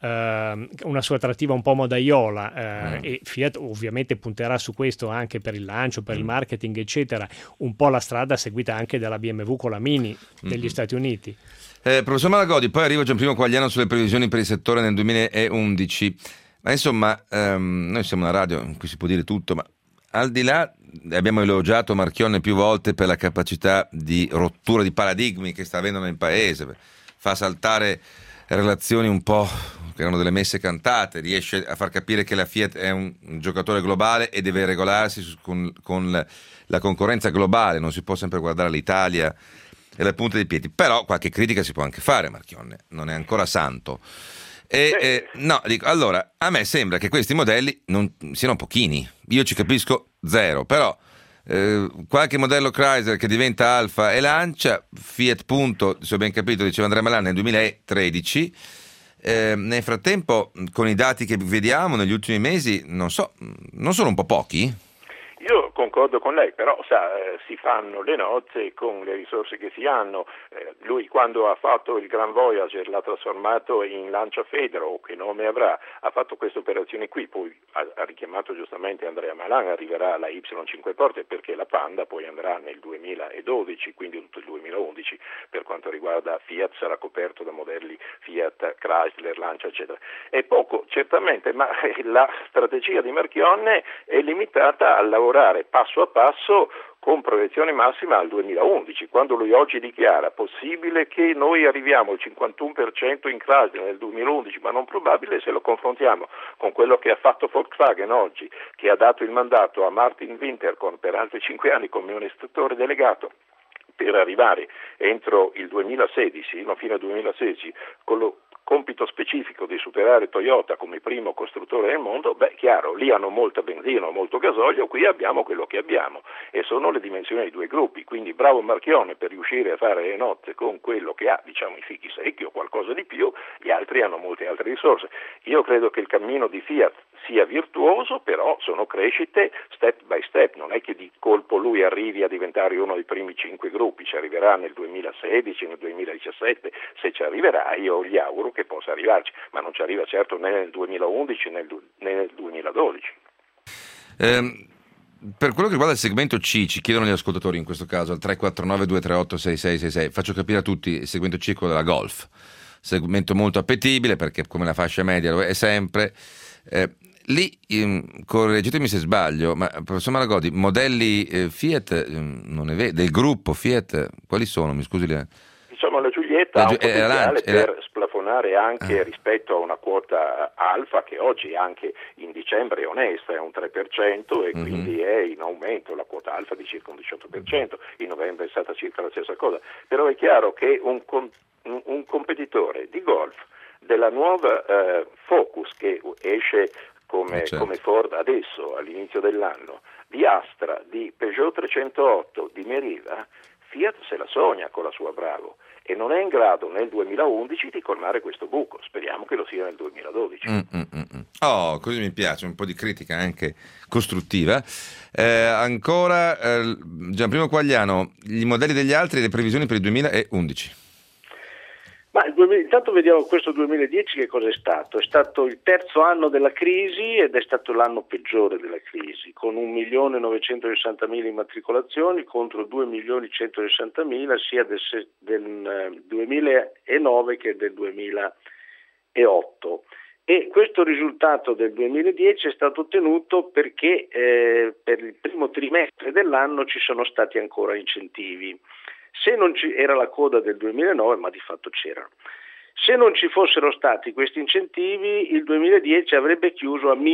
una sua attrattiva un po' modaiola, e Fiat ovviamente punterà su questo anche per il lancio, per il marketing eccetera, un po' la strada seguita anche dalla BMW con la Mini degli Stati Uniti. Professor Malagodi, poi arriva Gianprimo Quagliano sulle previsioni per il settore nel 2011, ma insomma noi siamo una radio in cui si può dire tutto, ma al di là, abbiamo elogiato Marchionne più volte per la capacità di rottura di paradigmi che sta avendo nel paese, fa saltare relazioni un po' che erano delle messe cantate, riesce a far capire che la Fiat è un giocatore globale e deve regolarsi con la concorrenza globale, non si può sempre guardare l'Italia e la punta dei piedi, però qualche critica si può anche fare. Marchionne non è ancora santo. No, dico, allora, a me sembra che questi modelli non siano pochini, io ci capisco zero, però qualche modello Chrysler che diventa Alfa e Lancia, Fiat Punto, se ho ben capito, diceva Andrea Malan, nel 2013, nel frattempo, con i dati che vediamo negli ultimi mesi, non sono un po' pochi? Io concordo con lei, però si fanno le nozze con le risorse che si hanno. Lui quando ha fatto il Grand Voyager l'ha trasformato in lanciafeltro, o che nome avrà, ha fatto queste operazioni qui, poi ha richiamato giustamente Andrea Malan, arriverà la Y5 Porte perché la Panda poi andrà nel 2012, quindi tutto il 2011 per quanto riguarda Fiat sarà coperto da modelli Fiat, Chrysler, Lancia eccetera. È poco certamente, ma la strategia di Marchionne è limitata a lavorare passo a passo con proiezione massima al 2011, quando lui oggi dichiara possibile che noi arriviamo al 51% in Chrysler nel 2011, ma non probabile se lo confrontiamo con quello che ha fatto Volkswagen oggi, che ha dato il mandato a Martin Winterkorn per altri 5 anni come amministratore delegato per arrivare entro il 2016, no, fino al 2016, con lo compito specifico di superare Toyota come primo costruttore del mondo, chiaro, lì hanno molta benzina, molto gasolio, qui abbiamo quello che abbiamo e sono le dimensioni dei due gruppi, quindi bravo Marchionne per riuscire a fare le nozze con quello che ha, diciamo i fichi secchi o qualcosa di più, gli altri hanno molte altre risorse. Io credo che il cammino di Fiat sia virtuoso, però sono crescite step by step, non è che di colpo lui arrivi a diventare uno dei primi 5 gruppi, ci arriverà nel 2016, nel 2017, se ci arriverà io gli auguro che possa arrivarci, ma non ci arriva certo né nel 2011 né nel 2012. Per quello che riguarda il segmento C, ci chiedono gli ascoltatori in questo caso al 349-238-6666, faccio capire a tutti il segmento C è quello della Golf, segmento molto appetibile perché come la fascia media lo è sempre. Lì, correggetemi se sbaglio, ma professor Malagodi, modelli Fiat non ne del gruppo Fiat, quali sono? Mi scusi. Diciamo la Giulietta ha un potenziale per splafonare anche rispetto a una quota alfa che oggi anche in dicembre è onesta, è un 3% e quindi è in aumento la quota alfa di circa un 18%, in novembre è stata circa la stessa cosa, però è chiaro che un competitore di Golf della nuova Focus che esce come Ford adesso all'inizio dell'anno, di Astra, di Peugeot 308, di Meriva, Fiat se la sogna con la sua Bravo e non è in grado nel 2011 di colmare questo buco, speriamo che lo sia nel 2012. Oh, così mi piace, un po' di critica anche costruttiva. Ancora Gianprimo Quagliano, i modelli degli altri e le previsioni per il 2011. Ma intanto vediamo questo 2010 che cosa è stato. È stato il terzo anno della crisi ed è stato l'anno peggiore della crisi, con 1.960.000 immatricolazioni contro 2.160.000 sia del 2009 che del 2008. E questo risultato del 2010 è stato ottenuto perché per il primo trimestre dell'anno ci sono stati ancora incentivi. Se non era la coda del 2009, ma di fatto c'erano. Se non ci fossero stati questi incentivi, il 2010 avrebbe chiuso a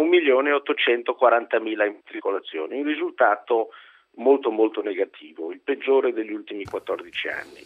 1.840.000 immatricolazioni, un risultato molto molto negativo, il peggiore degli ultimi 14 anni.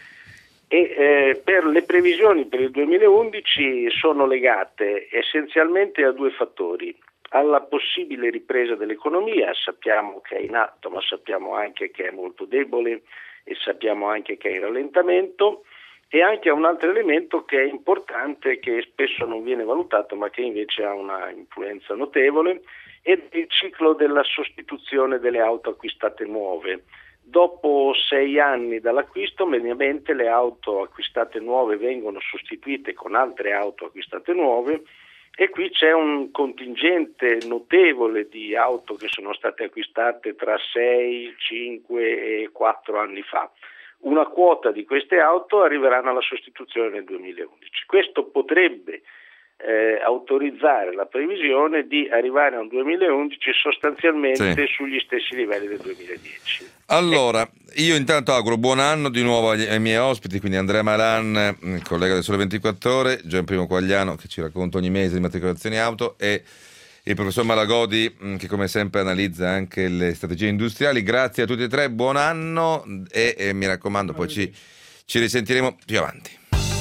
E per le previsioni per il 2011 sono legate essenzialmente a due fattori. Alla possibile ripresa dell'economia, sappiamo che è in atto, ma sappiamo anche che è molto debole e sappiamo anche che è in rallentamento, e anche a un altro elemento che è importante, che spesso non viene valutato ma che invece ha una influenza notevole, è il ciclo della sostituzione delle auto acquistate nuove. Dopo 6 anni dall'acquisto, mediamente le auto acquistate nuove vengono sostituite con altre auto acquistate nuove, e qui c'è un contingente notevole di auto che sono state acquistate tra 6, 5 e 4 anni fa. Una quota di queste auto arriveranno alla sostituzione nel 2011. Questo potrebbe autorizzare la previsione di arrivare a un 2011 sostanzialmente sugli stessi livelli del 2010. Allora, io intanto auguro buon anno di nuovo ai miei ospiti, quindi Andrea Malan, collega del Sole 24 Ore, Gianprimo Quagliano che ci racconta ogni mese di immatricolazioni auto e il professor Malagodi che come sempre analizza anche le strategie industriali. Grazie a tutti e tre, buon anno e mi raccomando poi ci risentiremo più avanti.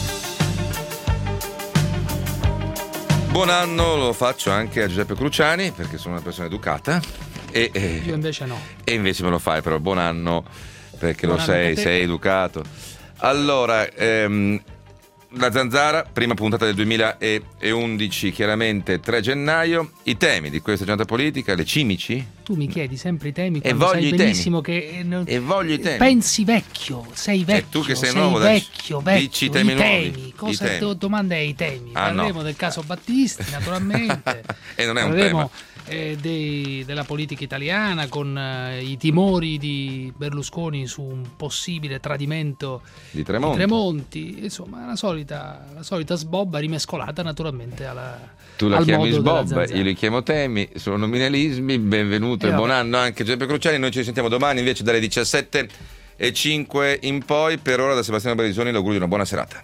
Buon anno lo faccio anche a Giuseppe Cruciani perché sono una persona educata io invece no. E invece me lo fai però buon anno perché buon lo sei educato. Allora La Zanzara, prima puntata del 2011, chiaramente 3 gennaio. I temi di questa giornata politica, le cimici? Tu mi chiedi sempre i temi e quando sai benissimo temi. E voglio i temi. Pensi vecchio, sei vecchio. E tu che sei sei nuovo, vecchio, dici i temi i nuovi. Temi. Cosa I temi. domanda è i temi? Parleremo del caso Battisti, naturalmente. E non è un tema. Della politica italiana, con i timori di Berlusconi su un possibile tradimento di Tremonti. Insomma, la solita sbobba rimescolata naturalmente tu la al chiami modo sbobba, io li chiamo temi, sono nominalismi. Benvenuto e buon anno anche Giuseppe Cruciani. Noi ci sentiamo domani invece dalle 17:05 in poi. Per ora da Sebastiano Barisoni l'augurio di una buona serata.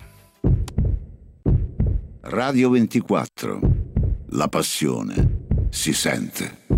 Radio 24, la passione si sente.